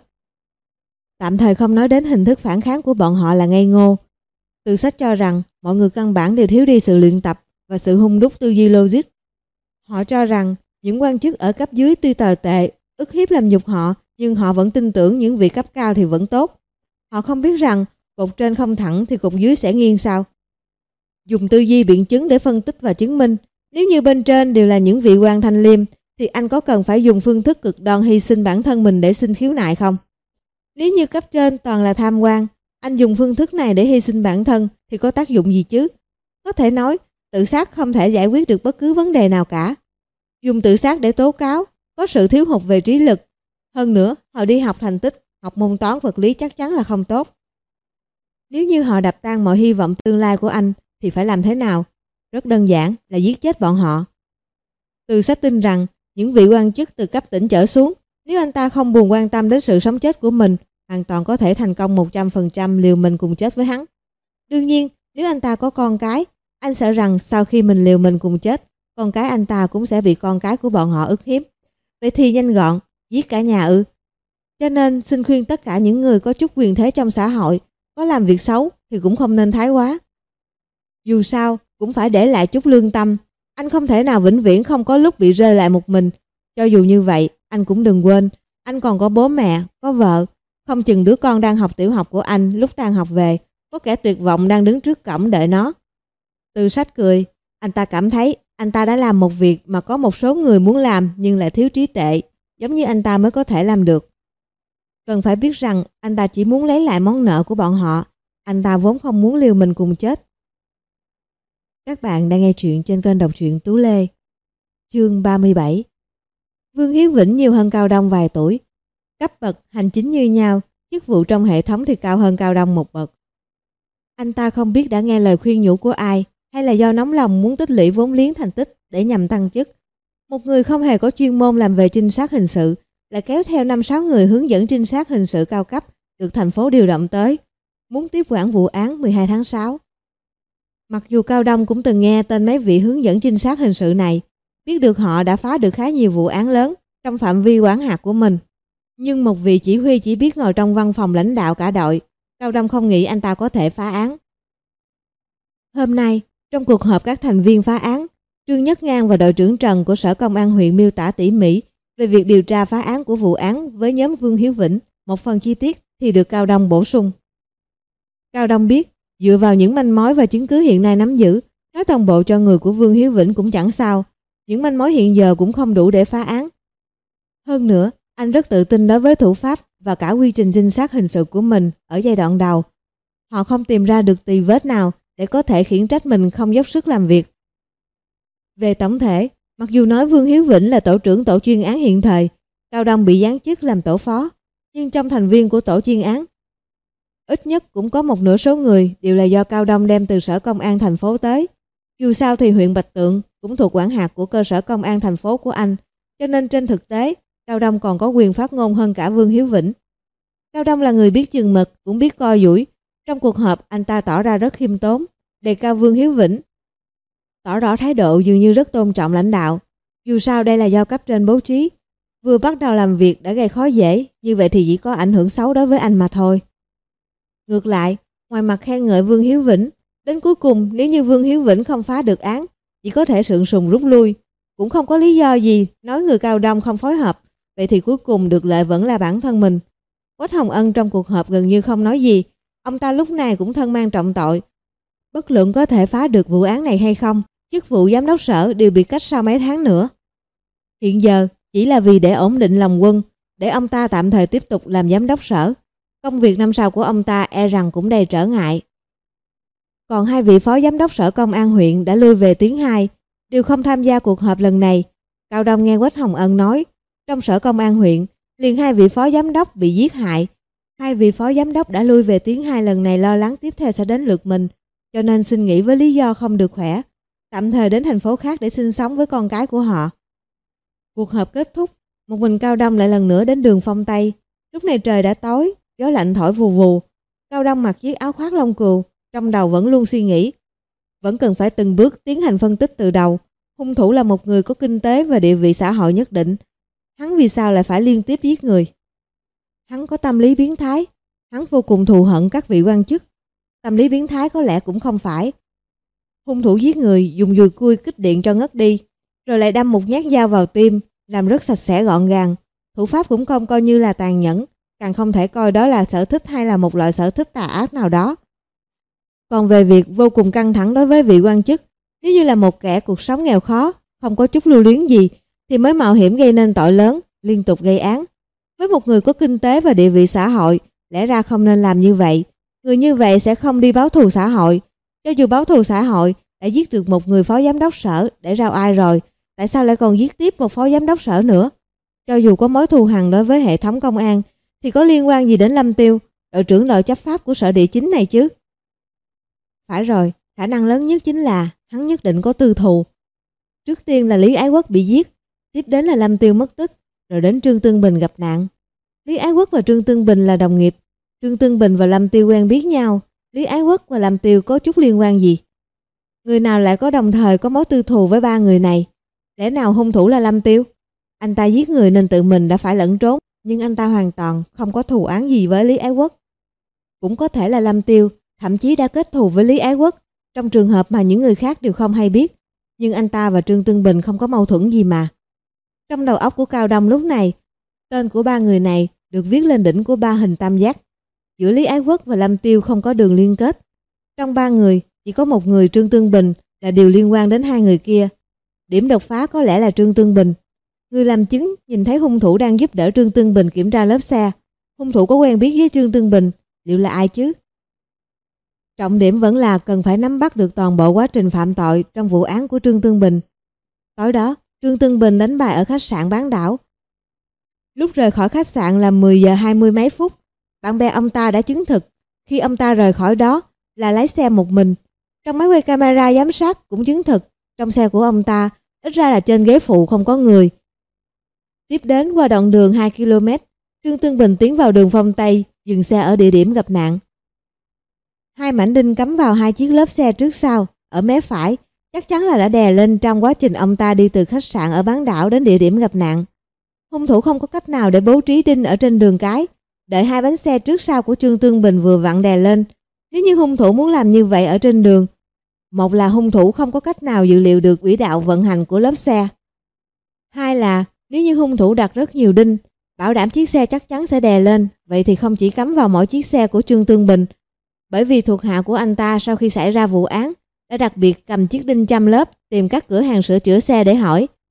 Tạm thời không nói đến hình thức phản kháng của bọn họ là ngây ngô. Từ Sách cho rằng mọi người căn bản đều thiếu đi sự luyện tập và sự hung đúc tư duy logic. Họ cho rằng những quan chức ở cấp dưới tuy tồi tệ, ức hiếp làm nhục họ, nhưng họ vẫn tin tưởng những vị cấp cao thì vẫn tốt. Họ không biết rằng cột trên không thẳng thì cột dưới sẽ nghiêng sao. Dùng tư duy biện chứng để phân tích và chứng minh. Nếu như bên trên đều là những vị quan thanh liêm thì anh có cần phải dùng phương thức cực đoan hy sinh bản thân mình để xin khiếu nại không? Nếu như cấp trên toàn là tham quan, anh dùng phương thức này để hy sinh bản thân thì có tác dụng gì chứ? Có thể nói tự sát không thể giải quyết được bất cứ vấn đề nào cả. Dùng tự sát để tố cáo có sự thiếu hụt về trí lực. Hơn nữa, họ đi học thành tích, học môn toán vật lý chắc chắn là không tốt. Nếu như họ đập tan mọi hy vọng tương lai của anh thì phải làm thế nào? Rất đơn giản là giết chết bọn họ. Từ Sách tin rằng những vị quan chức từ cấp tỉnh trở xuống, nếu anh ta không buồn quan tâm đến sự sống chết của mình, hoàn toàn có thể thành công một trăm phần trăm liều mình cùng chết với hắn. Đương nhiên, nếu anh ta có con cái, anh sợ rằng sau khi mình liều mình cùng chết, con cái anh ta cũng sẽ bị con cái của bọn họ ức hiếp. Vậy thì nhanh gọn, giết cả nhà ư? Cho nên xin khuyên tất cả những người có chút quyền thế trong xã hội, có làm việc xấu thì cũng không nên thái quá. Dù sao, cũng phải để lại chút lương tâm. Anh không thể nào vĩnh viễn không có lúc bị rơi lại một mình. Cho dù như vậy, anh cũng đừng quên, anh còn có bố mẹ, có vợ. Không chừng đứa con đang học tiểu học của anh lúc tan học về, có kẻ tuyệt vọng đang đứng trước cổng đợi nó. Từ Sách cười, anh ta cảm thấy anh ta đã làm một việc mà có một số người muốn làm nhưng lại thiếu trí tuệ, giống như anh ta mới có thể làm được. Cần phải biết rằng anh ta chỉ muốn lấy lại món nợ của bọn họ, anh ta vốn không muốn liều mình cùng chết. Các bạn đang nghe truyện trên kênh đọc truyện Tú Lê. Chương ba mươi bảy. Vương Hiếu Vĩnh nhiều hơn Cao Đông vài tuổi. Cấp bậc hành chính như nhau, chức vụ trong hệ thống thì cao hơn Cao Đông một bậc. Anh ta không biết đã nghe lời khuyên nhủ của ai, hay là do nóng lòng muốn tích lũy vốn liếng thành tích để nhằm tăng chức. Một người không hề có chuyên môn làm về trinh sát hình sự, lại kéo theo năm sáu người hướng dẫn trinh sát hình sự cao cấp được thành phố điều động tới, muốn tiếp quản vụ án mười hai tháng sáu. Mặc dù Cao Đông cũng từng nghe tên mấy vị hướng dẫn trinh sát hình sự này, biết được họ đã phá được khá nhiều vụ án lớn trong phạm vi quản hạt của mình. Nhưng một vị chỉ huy chỉ biết ngồi trong văn phòng lãnh đạo cả đội, Cao Đông không nghĩ anh ta có thể phá án. Hôm nay, trong cuộc họp các thành viên phá án, Trương Nhất Ngang và đội trưởng Trần của Sở Công an huyện miêu tả tỉ mỉ về việc điều tra phá án của vụ án với nhóm Vương Hiếu Vĩnh. Một phần chi tiết thì được Cao Đông bổ sung. Cao Đông biết, dựa vào những manh mối và chứng cứ hiện nay nắm giữ, nói toàn bộ cho người của Vương Hiếu Vĩnh cũng chẳng sao. những manh mối hiện giờ cũng không đủ để phá án. Hơn nữa, anh rất tự tin đối với thủ pháp và cả quy trình trinh sát hình sự của mình ở giai đoạn đầu. Họ không tìm ra được tì vết nào để có thể khiển trách mình không dốc sức làm việc. Về tổng thể, mặc dù nói Vương Hiếu Vĩnh là tổ trưởng tổ chuyên án hiện thời, Cao Đông bị giáng chức làm tổ phó, nhưng trong thành viên của tổ chuyên án, ít nhất cũng có một nửa số người đều là do Cao Đông đem từ sở công an thành phố tới. Dù sao thì huyện Bạch Tượng cũng thuộc quản hạt của cơ sở công an thành phố của anh, cho nên trên thực tế, Cao Đông còn có quyền phát ngôn hơn cả Vương Hiếu Vĩnh. Cao Đông là người biết chừng mực, cũng biết co duỗi. Trong cuộc họp, anh ta tỏ ra rất khiêm tốn, đề cao Vương Hiếu Vĩnh, tỏ rõ thái độ dường như rất tôn trọng lãnh đạo. Dù sao đây là do cấp trên bố trí, vừa bắt đầu làm việc đã gây khó dễ, như vậy thì chỉ có ảnh hưởng xấu đối với anh mà thôi. Ngược lại, ngoài mặt khen ngợi Vương Hiếu Vĩnh, đến cuối cùng nếu như Vương Hiếu Vĩnh không phá được án, chỉ có thể sượng sùng rút lui, cũng không có lý do gì nói người Cao Đông không phối hợp, vậy thì cuối cùng được lợi vẫn là bản thân mình. Quách Hồng Ân trong cuộc họp gần như không nói gì, ông ta lúc này cũng thân mang trọng tội. Bất luận có thể phá được vụ án này hay không, chức vụ giám đốc sở đều bị cách sau mấy tháng nữa. Hiện giờ chỉ là vì để ổn định lòng quân, để ông ta tạm thời tiếp tục làm giám đốc sở. Công việc năm sau của ông ta e rằng cũng đầy trở ngại. Còn hai vị phó giám đốc sở công an huyện đã lui về tuyến hai, đều không tham gia cuộc họp lần này. Cao Đông nghe Quách Hồng Ân nói, trong sở công an huyện, liền hai vị phó giám đốc bị giết hại. Hai vị phó giám đốc đã lui về tuyến hai lần này lo lắng tiếp theo sẽ đến lượt mình, cho nên xin nghỉ với lý do không được khỏe, tạm thời đến thành phố khác để sinh sống với con cái của họ. Cuộc họp kết thúc, một mình Cao Đông lại lần nữa đến đường Phong Tây. Lúc này trời đã tối, gió lạnh thổi vù vù. Cao Đông mặc chiếc áo khoác lông cừu, trong đầu vẫn luôn suy nghĩ. Vẫn cần phải từng bước tiến hành phân tích từ đầu. Hung thủ là một người có kinh tế và địa vị xã hội nhất định. Hắn vì sao lại phải liên tiếp giết người? Hắn có tâm lý biến thái. Hắn vô cùng thù hận các vị quan chức. Tâm lý biến thái có lẽ cũng không phải. Hung thủ giết người dùng dùi cui kích điện cho ngất đi, rồi lại đâm một nhát dao vào tim, làm rất sạch sẽ gọn gàng. Thủ pháp cũng không coi như là tàn nhẫn, càng không thể coi đó là sở thích hay là một loại sở thích tà ác nào đó. Còn về việc vô cùng căng thẳng đối với vị quan chức, nếu như là một kẻ cuộc sống nghèo khó, không có chút lưu luyến gì, thì mới mạo hiểm gây nên tội lớn, liên tục gây án. Với một người có kinh tế và địa vị xã hội, lẽ ra không nên làm như vậy. Người như vậy sẽ không đi báo thù xã hội. Cho dù báo thù xã hội, đã giết được một người phó giám đốc sở để rao ai rồi, tại sao lại còn giết tiếp một phó giám đốc sở nữa? Cho dù có mối thù hằn đối với hệ thống công an, thì có liên quan gì đến Lâm Tiêu, đội trưởng đội chấp pháp của sở địa chính này chứ? Phải rồi, khả năng lớn nhất chính là hắn nhất định có tư thù. Trước tiên là Lý Ái Quốc bị giết, tiếp đến là Lâm Tiêu mất tích, rồi đến Trương Tương Bình gặp nạn. Lý Ái Quốc và Trương Tương Bình là đồng nghiệp, Trương Tương Bình và Lâm Tiêu quen biết nhau, Lý Ái Quốc và Lâm Tiêu có chút liên quan gì? Người nào lại có đồng thời có mối tư thù với ba người này? Lẽ nào hung thủ là Lâm Tiêu? Anh ta giết người nên tự mình đã phải lẫn trốn, nhưng anh ta hoàn toàn không có thù oán gì với Lý Ái Quốc. Cũng có thể là Lâm Tiêu thậm chí đã kết thù với Lý Ái Quốc, trong trường hợp mà những người khác đều không hay biết, nhưng anh ta và Trương Tương Bình không có mâu thuẫn gì mà. Trong đầu óc của Cao Đông lúc này, tên của ba người này được viết lên đỉnh của ba hình tam giác. Giữa Lý Ái Quốc và Lâm Tiêu không có đường liên kết. Trong ba người, chỉ có một người Trương Tương Bình là điều liên quan đến hai người kia. Điểm đột phá có lẽ là Trương Tương Bình. Người làm chứng nhìn thấy hung thủ đang giúp đỡ Trương Tương Bình kiểm tra lớp xe. Hung thủ có quen biết với Trương Tương Bình, liệu là ai chứ? Trọng điểm vẫn là cần phải nắm bắt được toàn bộ quá trình phạm tội trong vụ án của Trương Tương Bình. Tối đó, Trương Tương Bình đánh bài ở khách sạn Bán Đảo. Lúc rời khỏi khách sạn là mười giờ hai mươi mấy phút. Bạn bè ông ta đã chứng thực khi ông ta rời khỏi đó là lái xe một mình. Trong máy quay camera giám sát cũng chứng thực trong xe của ông ta ít ra là trên ghế phụ không có người. Tiếp đến qua đoạn đường hai ki lô mét, Trương Tương Bình tiến vào đường Phong Tây, dừng xe ở địa điểm gặp nạn. Hai mảnh đinh cắm vào hai chiếc lớp xe trước sau ở mé phải, chắc chắn là đã đè lên trong quá trình ông ta đi từ khách sạn ở Bán Đảo đến địa điểm gặp nạn. Hung thủ không có cách nào để bố trí đinh ở trên đường cái, đợi hai bánh xe trước sau của Trương Tương Bình vừa vặn đè lên. Nếu như hung thủ muốn làm như vậy ở trên đường, một là hung thủ không có cách nào dự liệu được quỹ đạo vận hành của lớp xe. Hai là nếu như hung thủ đặt rất nhiều đinh, bảo đảm chiếc xe chắc chắn sẽ đè lên, vậy thì không chỉ cắm vào mỗi chiếc xe của Trương Tương Bình, bởi vì thuộc hạ của anh ta sau khi xảy ra vụ án đã đặc biệt cầm chiếc đinh chăm lớp tìm các cửa hàng sửa chữa xe để hỏi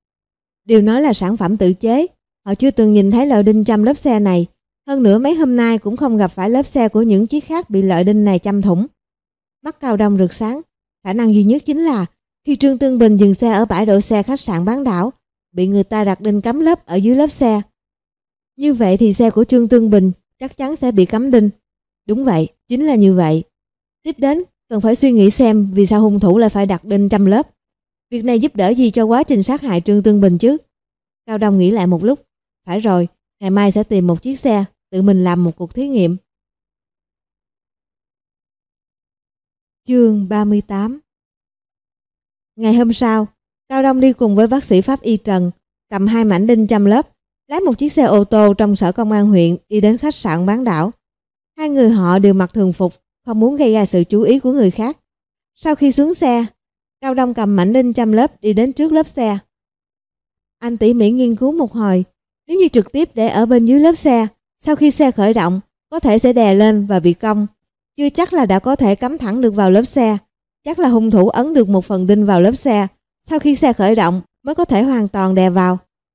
đều nói là sản phẩm tự chế. Họ chưa từng nhìn thấy loại đinh châm lớp xe này. Hơn nữa mấy hôm nay cũng không gặp phải lớp xe của những chiếc khác bị loại đinh này châm thủng. Mắt Cao Đông rực sáng. Khả năng duy nhất chính là khi Trương Tương Bình dừng xe ở bãi đỗ xe khách sạn Bán Đảo, bị người ta đặt đinh cắm lớp ở dưới lớp xe. Như vậy thì xe của Trương Tương Bình chắc chắn sẽ bị cắm đinh. Đúng vậy, chính là như vậy. Tiếp đến, cần phải suy nghĩ xem vì sao hung thủ lại phải đặt đinh châm lớp. Việc này giúp đỡ gì cho quá trình sát hại Trương Tương Bình chứ? Cao Đông nghĩ lại một lúc. Phải rồi, ngày mai sẽ tìm một chiếc xe, tự mình làm một cuộc thí nghiệm. Chương ba mươi tám. Ngày hôm sau, Cao Đông đi cùng với bác sĩ pháp y Trần, cầm hai mảnh đinh châm lớp, lái một chiếc xe ô tô trong sở công an huyện đi đến khách sạn Bán Đảo. Hai người họ đều mặc thường phục, không muốn gây ra sự chú ý của người khác. Sau khi xuống xe, Cao Đông cầm mảnh đinh châm lớp đi đến trước lớp xe. Anh tỉ mỉ nghiên cứu một hồi, nếu như trực tiếp để ở bên dưới lớp xe, sau khi xe khởi động, có thể sẽ đè lên và bị cong. Chưa chắc là đã có thể cắm thẳng được vào lớp xe. Chắc là hung thủ ấn được một phần đinh vào lớp xe, sau khi xe khởi động mới có thể hoàn toàn đè vào.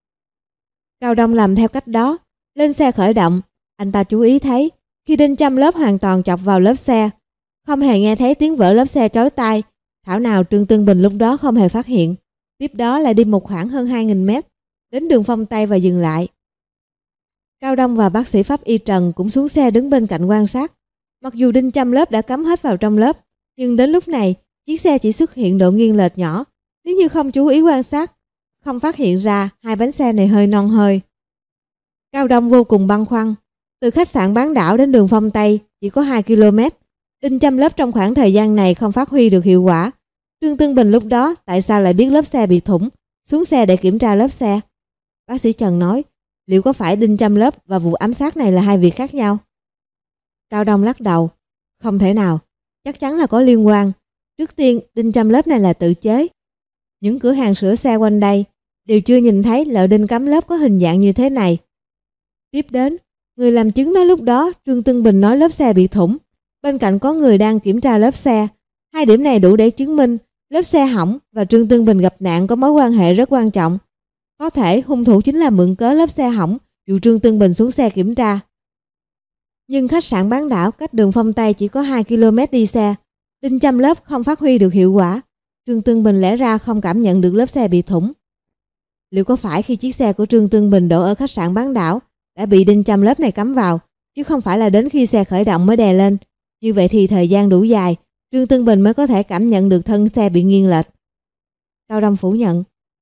Cao Đông làm theo cách đó, lên xe khởi động, anh ta chú ý thấy khi đinh châm lớp hoàn toàn chọc vào lớp xe, không hề nghe thấy tiếng vỡ lớp xe chói tai. Thảo nào Trương Tương Bình lúc đó không hề phát hiện. Tiếp đó lại đi một khoảng hơn hai nghìn mét, đến đường Phong Tây và dừng lại. Cao Đông và bác sĩ pháp y Trần cũng xuống xe đứng bên cạnh quan sát. Mặc dù đinh châm lớp đã cắm hết vào trong lớp, nhưng đến lúc này, chiếc xe chỉ xuất hiện độ nghiêng lệch nhỏ. Nếu như không chú ý quan sát, không phát hiện ra hai bánh xe này hơi non hơi. Cao Đông vô cùng băn khoăn. Từ khách sạn Bán Đảo đến đường Phong Tây chỉ có hai ki lô mét. Đinh châm lớp trong khoảng thời gian này không phát huy được hiệu quả. Trương Tương Bình lúc đó tại sao lại biết lớp xe bị thủng, xuống xe để kiểm tra lớp xe? Bác sĩ Trần nói, liệu có phải đinh châm lớp và vụ ám sát này là hai việc khác nhau? Cao Đông lắc đầu, không thể nào, chắc chắn là có liên quan. Trước tiên, đinh châm lớp này là tự chế. Những cửa hàng sửa xe quanh đây đều chưa nhìn thấy loại đinh cắm lớp có hình dạng như thế này. Tiếp đến, người làm chứng nói lúc đó Trương Tương Bình nói lớp xe bị thủng. Bên cạnh có người đang kiểm tra lớp xe. Hai điểm này đủ để chứng minh lớp xe hỏng và Trương Tương Bình gặp nạn có mối quan hệ rất quan trọng. Có thể hung thủ chính là mượn cớ lớp xe hỏng dụ Trương Tương Bình xuống xe kiểm tra. Nhưng khách sạn Bán Đảo cách đường Phong Tây chỉ có hai ki lô mét đi xe. Đinh châm lớp không phát huy được hiệu quả. Trương Tương Bình lẽ ra không cảm nhận được lớp xe bị thủng. Liệu có phải khi chiếc xe của Trương Tương Bình đổ ở khách sạn Bán Đảo đã bị đinh châm lớp này cắm vào, chứ không phải là đến khi xe khởi động mới đè lên? Như vậy thì thời gian đủ dài, Trương Tương Bình mới có thể cảm nhận được thân xe bị nghiêng lệch. Cao Đông phủ nhận.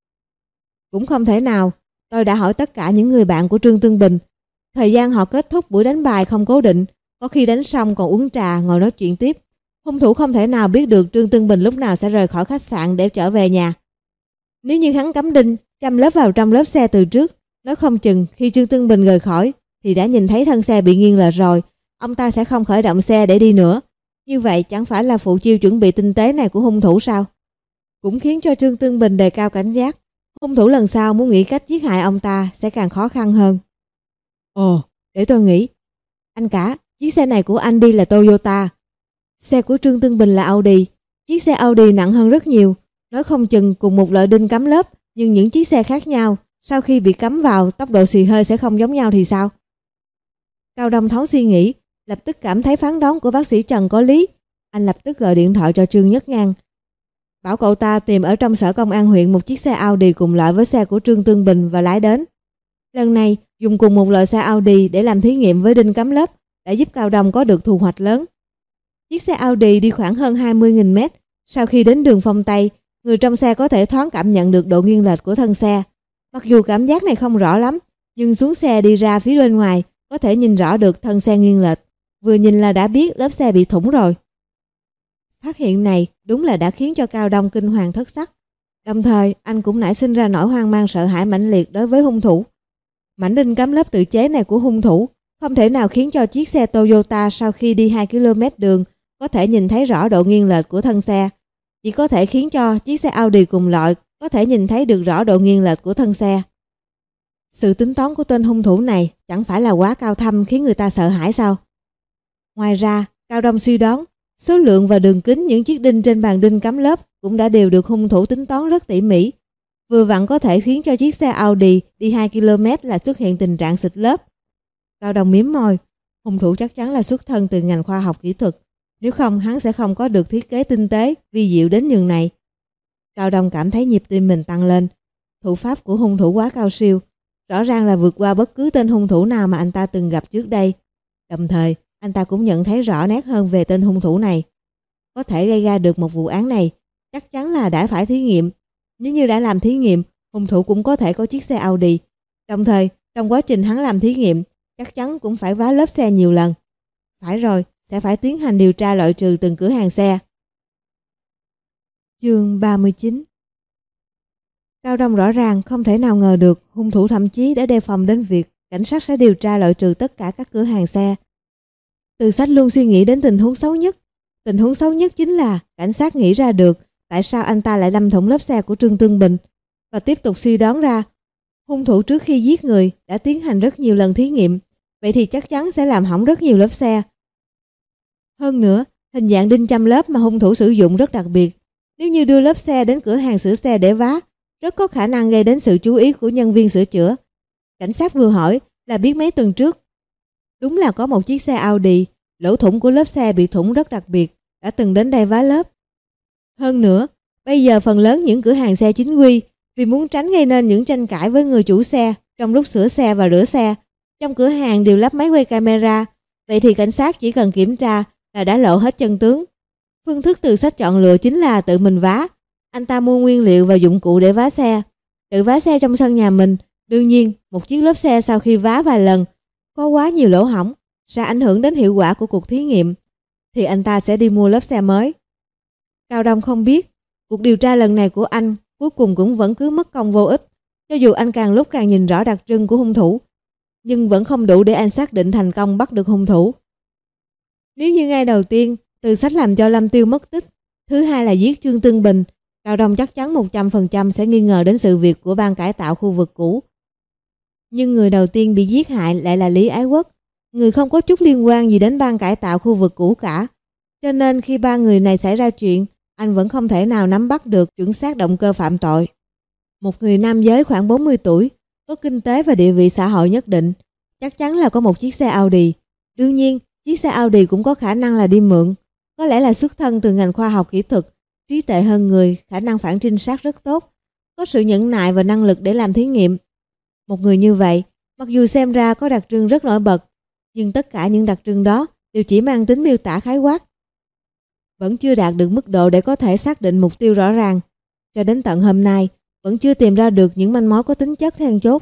Cũng không thể nào, tôi đã hỏi tất cả những người bạn của Trương Tương Bình. Thời gian họ kết thúc buổi đánh bài không cố định, có khi đánh xong còn uống trà ngồi nói chuyện tiếp. Hung thủ không thể nào biết được Trương Tương Bình lúc nào sẽ rời khỏi khách sạn để trở về nhà. Nếu như hắn cắm đinh, châm lớp vào trong lớp xe từ trước, nói không chừng khi Trương Tương Bình rời khỏi thì đã nhìn thấy thân xe bị nghiêng lệch rồi, ông ta sẽ không khởi động xe để đi nữa. Như vậy chẳng phải là phụ chiêu chuẩn bị tinh tế này của hung thủ sao? Cũng khiến cho Trương Tương Bình đề cao cảnh giác. Hung thủ lần sau muốn nghĩ cách giết hại ông ta sẽ càng khó khăn hơn. Ồ, để tôi nghĩ. Anh cả, chiếc xe này của anh đi là Toyota. Xe của Trương Tương Bình là Audi. Chiếc xe Audi nặng hơn rất nhiều. Nói không chừng cùng một loại đinh cắm lớp, nhưng những chiếc xe khác nhau, sau khi bị cắm vào, tốc độ xì hơi sẽ không giống nhau thì sao? Cao Đông thoáng suy nghĩ, lập tức cảm thấy phán đoán của bác sĩ Trần có lý. Anh lập tức gọi điện thoại cho Trương Nhất Ngang, bảo cậu ta tìm ở trong sở công an huyện một chiếc xe Audi cùng loại với xe của Trương Tương Bình và lái đến. Lần này, dùng cùng một loại xe Audi để làm thí nghiệm với đinh cắm lớp đã giúp Cao Đông có được thu hoạch lớn. Chiếc xe Audi đi khoảng hơn hai mươi nghìn mét. Sau khi đến đường Phong Tây, người trong xe có thể thoáng cảm nhận được độ nghiêng lệch của thân xe. Mặc dù cảm giác này không rõ lắm, nhưng xuống xe đi ra phía bên ngoài có thể nhìn rõ được thân xe nghiêng lệch. Vừa nhìn là đã biết lớp xe bị thủng rồi. Phát hiện này đúng là đã khiến cho Cao Đông kinh hoàng thất sắc. Đồng thời anh cũng nảy sinh ra nỗi hoang mang sợ hãi mãnh liệt đối với hung thủ. Mảnh đinh cắm lớp tự chế này của hung thủ không thể nào khiến cho chiếc xe Toyota sau khi đi hai ki lô mét đường có thể nhìn thấy rõ độ nghiêng lệch của thân xe. Chỉ có thể khiến cho chiếc xe Audi cùng loại có thể nhìn thấy được rõ độ nghiêng lệch của thân xe. Sự tính toán của tên hung thủ này chẳng phải là quá cao thâm khiến người ta sợ hãi sao? Ngoài ra, Cao Đông suy đoán số lượng và đường kính những chiếc đinh trên bàn đinh cắm lớp cũng đã đều được hung thủ tính toán rất tỉ mỉ. vừa vặn có thể khiến cho chiếc xe Audi đi hai ki lô mét là xuất hiện tình trạng xịt lớp. Cao Đông mím môi, hung thủ chắc chắn là xuất thân từ ngành khoa học kỹ thuật, nếu không hắn sẽ không có được thiết kế tinh tế, vi diệu đến nhường này. Cao Đông cảm thấy nhịp tim mình tăng lên, thủ pháp của hung thủ quá cao siêu, rõ ràng là vượt qua bất cứ tên hung thủ nào mà anh ta từng gặp trước đây. Đồng thời, anh ta cũng nhận thấy rõ nét hơn về tên hung thủ này. Có thể gây ra được một vụ án này, chắc chắn là đã phải thí nghiệm. Nếu như đã làm thí nghiệm, hung thủ cũng có thể có chiếc xe Audi. Đồng thời, trong quá trình hắn làm thí nghiệm, chắc chắn cũng phải vá lớp xe nhiều lần. Phải rồi, sẽ phải tiến hành điều tra loại trừ từng cửa hàng xe. Chương ba mươi chín. Cao Đông rõ ràng không thể nào ngờ được hung thủ thậm chí đã đề phòng đến việc cảnh sát sẽ điều tra loại trừ tất cả các cửa hàng xe. Từ Sách luôn suy nghĩ đến tình huống xấu nhất. Tình huống xấu nhất chính là cảnh sát nghĩ ra được tại sao anh ta lại đâm thủng lớp xe của Trương Tương Bình và tiếp tục suy đoán ra hung thủ trước khi giết người đã tiến hành rất nhiều lần thí nghiệm, vậy thì chắc chắn sẽ làm hỏng rất nhiều lớp xe. Hơn nữa, hình dạng đinh châm lớp mà hung thủ sử dụng rất đặc biệt. Nếu như đưa lớp xe đến cửa hàng sửa xe để vá, rất có khả năng gây đến sự chú ý của nhân viên sửa chữa. Cảnh sát vừa hỏi là biết mấy tuần trước, đúng là có một chiếc xe Audi, lỗ thủng của lớp xe bị thủng rất đặc biệt, đã từng đến đây vá lớp. Hơn nữa, bây giờ phần lớn những cửa hàng xe chính quy vì muốn tránh gây nên những tranh cãi với người chủ xe trong lúc sửa xe và rửa xe, trong cửa hàng đều lắp máy quay camera, vậy thì cảnh sát chỉ cần kiểm tra là đã lộ hết chân tướng. Phương thức Từ Sách chọn lựa chính là tự mình vá. Anh ta mua nguyên liệu và dụng cụ để vá xe, tự vá xe trong sân nhà mình. Đương nhiên, một chiếc lớp xe sau khi vá vài lần có quá nhiều lỗ hổng, sẽ ảnh hưởng đến hiệu quả của cuộc thí nghiệm, thì anh ta sẽ đi mua lớp xe mới. Cao Đông không biết, cuộc điều tra lần này của anh cuối cùng cũng vẫn cứ mất công vô ích. Cho dù anh càng lúc càng nhìn rõ đặc trưng của hung thủ, nhưng vẫn không đủ để anh xác định thành công bắt được hung thủ. Nếu như ngay đầu tiên Từ Sách làm cho Lâm Tiêu mất tích, thứ hai là giết Trương Tương Bình, Cao Đông chắc chắn một trăm phần trăm sẽ nghi ngờ đến sự việc của ban cải tạo khu vực cũ. Nhưng người đầu tiên bị giết hại lại là Lý Ái Quốc, người không có chút liên quan gì đến ban cải tạo khu vực cũ cả. Cho nên khi ba người này xảy ra chuyện, anh vẫn không thể nào nắm bắt được chuẩn xác động cơ phạm tội. Một người nam giới khoảng bốn mươi tuổi, có kinh tế và địa vị xã hội nhất định, chắc chắn là có một chiếc xe Audi. Đương nhiên, chiếc xe Audi cũng có khả năng là đi mượn, có lẽ là xuất thân từ ngành khoa học kỹ thuật, trí tuệ hơn người, khả năng phản trinh sát rất tốt, có sự nhẫn nại và năng lực để làm thí nghiệm. Một người như vậy, mặc dù xem ra có đặc trưng rất nổi bật, nhưng tất cả những đặc trưng đó đều chỉ mang tính miêu tả khái quát, vẫn chưa đạt được mức độ để có thể xác định mục tiêu rõ ràng. Cho đến tận hôm nay, vẫn chưa tìm ra được những manh mối có tính chất then chốt.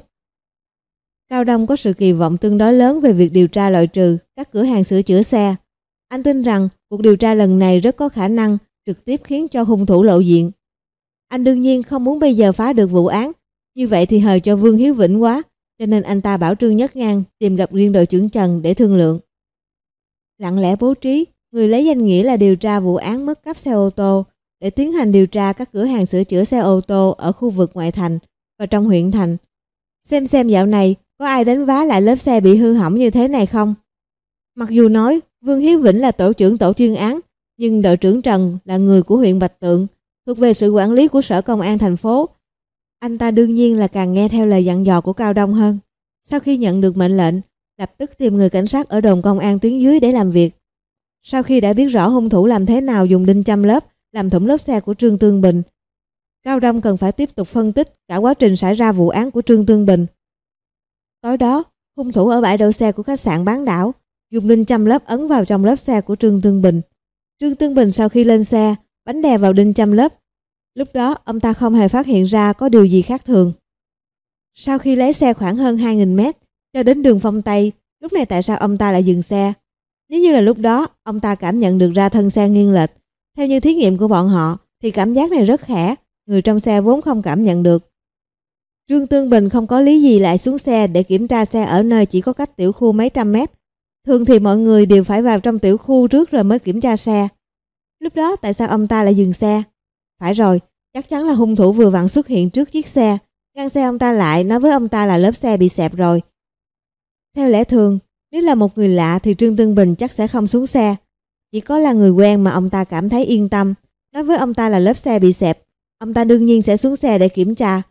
Cao Đông có sự kỳ vọng tương đối lớn về việc điều tra loại trừ các cửa hàng sửa chữa xe. Anh tin rằng cuộc điều tra lần này rất có khả năng trực tiếp khiến cho hung thủ lộ diện. Anh đương nhiên không muốn bây giờ phá được vụ án, như vậy thì hời cho Vương Hiếu Vĩnh quá, cho nên anh ta bảo Trương Nhất Ngang tìm gặp riêng đội trưởng Trần để thương lượng. Lặng lẽ bố trí, người lấy danh nghĩa là điều tra vụ án mất cắp xe ô tô để tiến hành điều tra các cửa hàng sửa chữa xe ô tô ở khu vực ngoại thành và trong huyện thành. Xem xem dạo này có ai đến vá lại lớp xe bị hư hỏng như thế này không? Mặc dù nói Vương Hiếu Vĩnh là tổ trưởng tổ chuyên án, nhưng đội trưởng Trần là người của huyện Bạch Tượng, thuộc về sự quản lý của Sở Công an thành phố. Anh ta đương nhiên là càng nghe theo lời dặn dò của Cao Đông hơn. Sau khi nhận được mệnh lệnh, lập tức tìm người cảnh sát ở đồn công an tuyến dưới để làm việc. Sau khi đã biết rõ hung thủ làm thế nào dùng đinh châm lớp làm thủng lớp xe của Trương Tương Bình, Cao Đông cần phải tiếp tục phân tích cả quá trình xảy ra vụ án của Trương Tương Bình. Tối đó, hung thủ ở bãi đậu xe của khách sạn Bán Đảo dùng đinh châm lớp ấn vào trong lớp xe của Trương Tương Bình. Trương Tương Bình sau khi lên xe, bánh đè vào đinh châm lớp. Lúc đó, ông ta không hề phát hiện ra có điều gì khác thường. Sau khi lấy xe khoảng hơn hai nghìn mét cho đến đường Phong Tây, lúc này tại sao ông ta lại dừng xe? Nếu như là lúc đó, ông ta cảm nhận được ra thân xe nghiêng lệch. Theo như thí nghiệm của bọn họ, thì cảm giác này rất khẽ, người trong xe vốn không cảm nhận được. Trương Tương Bình không có lý gì lại xuống xe để kiểm tra xe ở nơi chỉ có cách tiểu khu mấy trăm mét. Thường thì mọi người đều phải vào trong tiểu khu trước rồi mới kiểm tra xe. Lúc đó tại sao ông ta lại dừng xe? Phải rồi, chắc chắn là hung thủ vừa vặn xuất hiện trước chiếc xe, ngăn xe ông ta lại, nói với ông ta là lớp xe bị xẹp rồi. Theo lẽ thường, nếu là một người lạ thì Trương Tương Bình chắc sẽ không xuống xe. Chỉ có là người quen mà ông ta cảm thấy yên tâm, nói với ông ta là lớp xe bị xẹp, ông ta đương nhiên sẽ xuống xe để kiểm tra,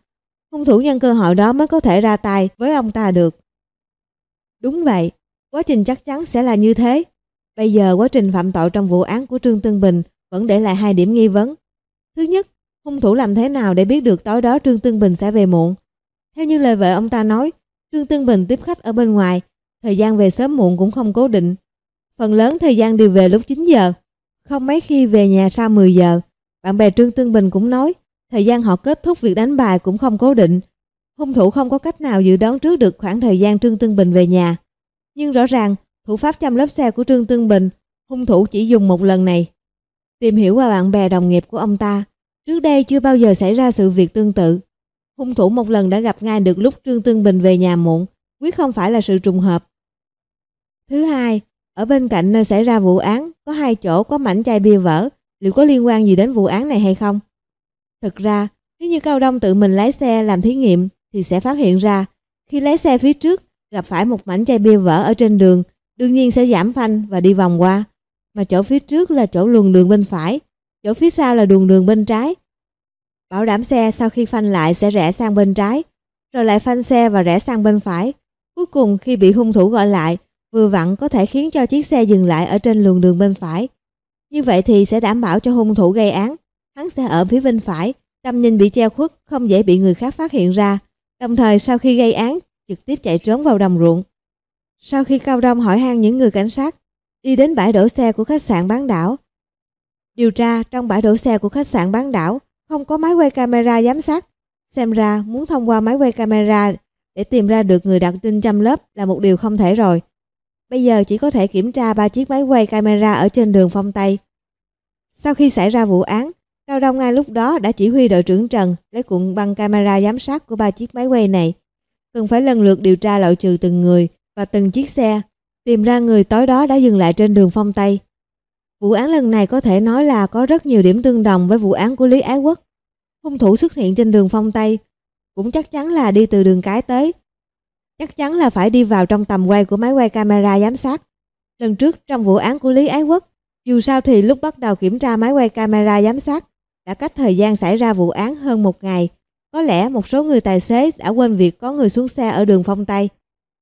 hung thủ nhân cơ hội đó mới có thể ra tay với ông ta được. Đúng vậy, quá trình chắc chắn sẽ là như thế. Bây giờ quá trình phạm tội trong vụ án của Trương Tương Bình vẫn để lại hai điểm nghi vấn. Thứ nhất, hung thủ làm thế nào để biết được tối đó Trương Tương Bình sẽ về muộn? Theo như lời vợ ông ta nói, Trương Tương Bình tiếp khách ở bên ngoài, thời gian về sớm muộn cũng không cố định. Phần lớn thời gian đều về lúc chín giờ, không mấy khi về nhà sau mười giờ. Bạn bè Trương Tương Bình cũng nói, thời gian họ kết thúc việc đánh bài cũng không cố định. Hung thủ không có cách nào dự đoán trước được khoảng thời gian Trương Tương Bình về nhà. Nhưng rõ ràng, thủ pháp chăm lớp xe của Trương Tương Bình, hung thủ chỉ dùng một lần này. Tìm hiểu qua bạn bè đồng nghiệp của ông ta, trước đây chưa bao giờ xảy ra sự việc tương tự. Hung thủ một lần đã gặp ngay được lúc Trương Tương Bình về nhà muộn, quyết không phải là sự trùng hợp. Thứ hai, ở bên cạnh nơi xảy ra vụ án có hai chỗ có mảnh chai bia vỡ, liệu có liên quan gì đến vụ án này hay không? Thực ra, nếu như Cao Đông tự mình lái xe làm thí nghiệm thì sẽ phát hiện ra, khi lái xe phía trước gặp phải một mảnh chai bia vỡ ở trên đường, đương nhiên sẽ giảm phanh và đi vòng qua. Mà chỗ phía trước là chỗ luồng đường bên phải, chỗ phía sau là luồng đường bên trái. Bảo đảm xe sau khi phanh lại sẽ rẽ sang bên trái, rồi lại phanh xe và rẽ sang bên phải. Cuối cùng khi bị hung thủ gọi lại, vừa vặn có thể khiến cho chiếc xe dừng lại ở trên luồng đường bên phải. Như vậy thì sẽ đảm bảo cho hung thủ gây án, hắn sẽ ở phía bên phải, tầm nhìn bị che khuất, không dễ bị người khác phát hiện ra. Đồng thời sau khi gây án, trực tiếp chạy trốn vào đồng ruộng. Sau khi Cao Đông hỏi han những người cảnh sát, đi đến bãi đổ xe của khách sạn Bán Đảo. Điều tra trong bãi đổ xe của khách sạn Bán Đảo không có máy quay camera giám sát. Xem ra muốn thông qua máy quay camera để tìm ra được người đặt tên chăm lớp là một điều không thể rồi. Bây giờ chỉ có thể kiểm tra ba chiếc máy quay camera ở trên đường Phong Tây. Sau khi xảy ra vụ án, Cao Đông ngay lúc đó đã chỉ huy đội trưởng Trần lấy cuộn băng camera giám sát của ba chiếc máy quay này. Cần phải lần lượt điều tra loại trừ từng người và từng chiếc xe, tìm ra người tối đó đã dừng lại trên đường Phong Tây. Vụ án lần này có thể nói là có rất nhiều điểm tương đồng với vụ án của Lý Ái Quốc. Hung thủ xuất hiện trên đường Phong Tây cũng chắc chắn là đi từ đường cái tới. Chắc chắn là phải đi vào trong tầm quay của máy quay camera giám sát. Lần trước trong vụ án của Lý Ái Quốc, dù sao thì lúc bắt đầu kiểm tra máy quay camera giám sát đã cách thời gian xảy ra vụ án hơn một ngày. Có lẽ một số người tài xế đã quên việc có người xuống xe ở đường Phong Tây.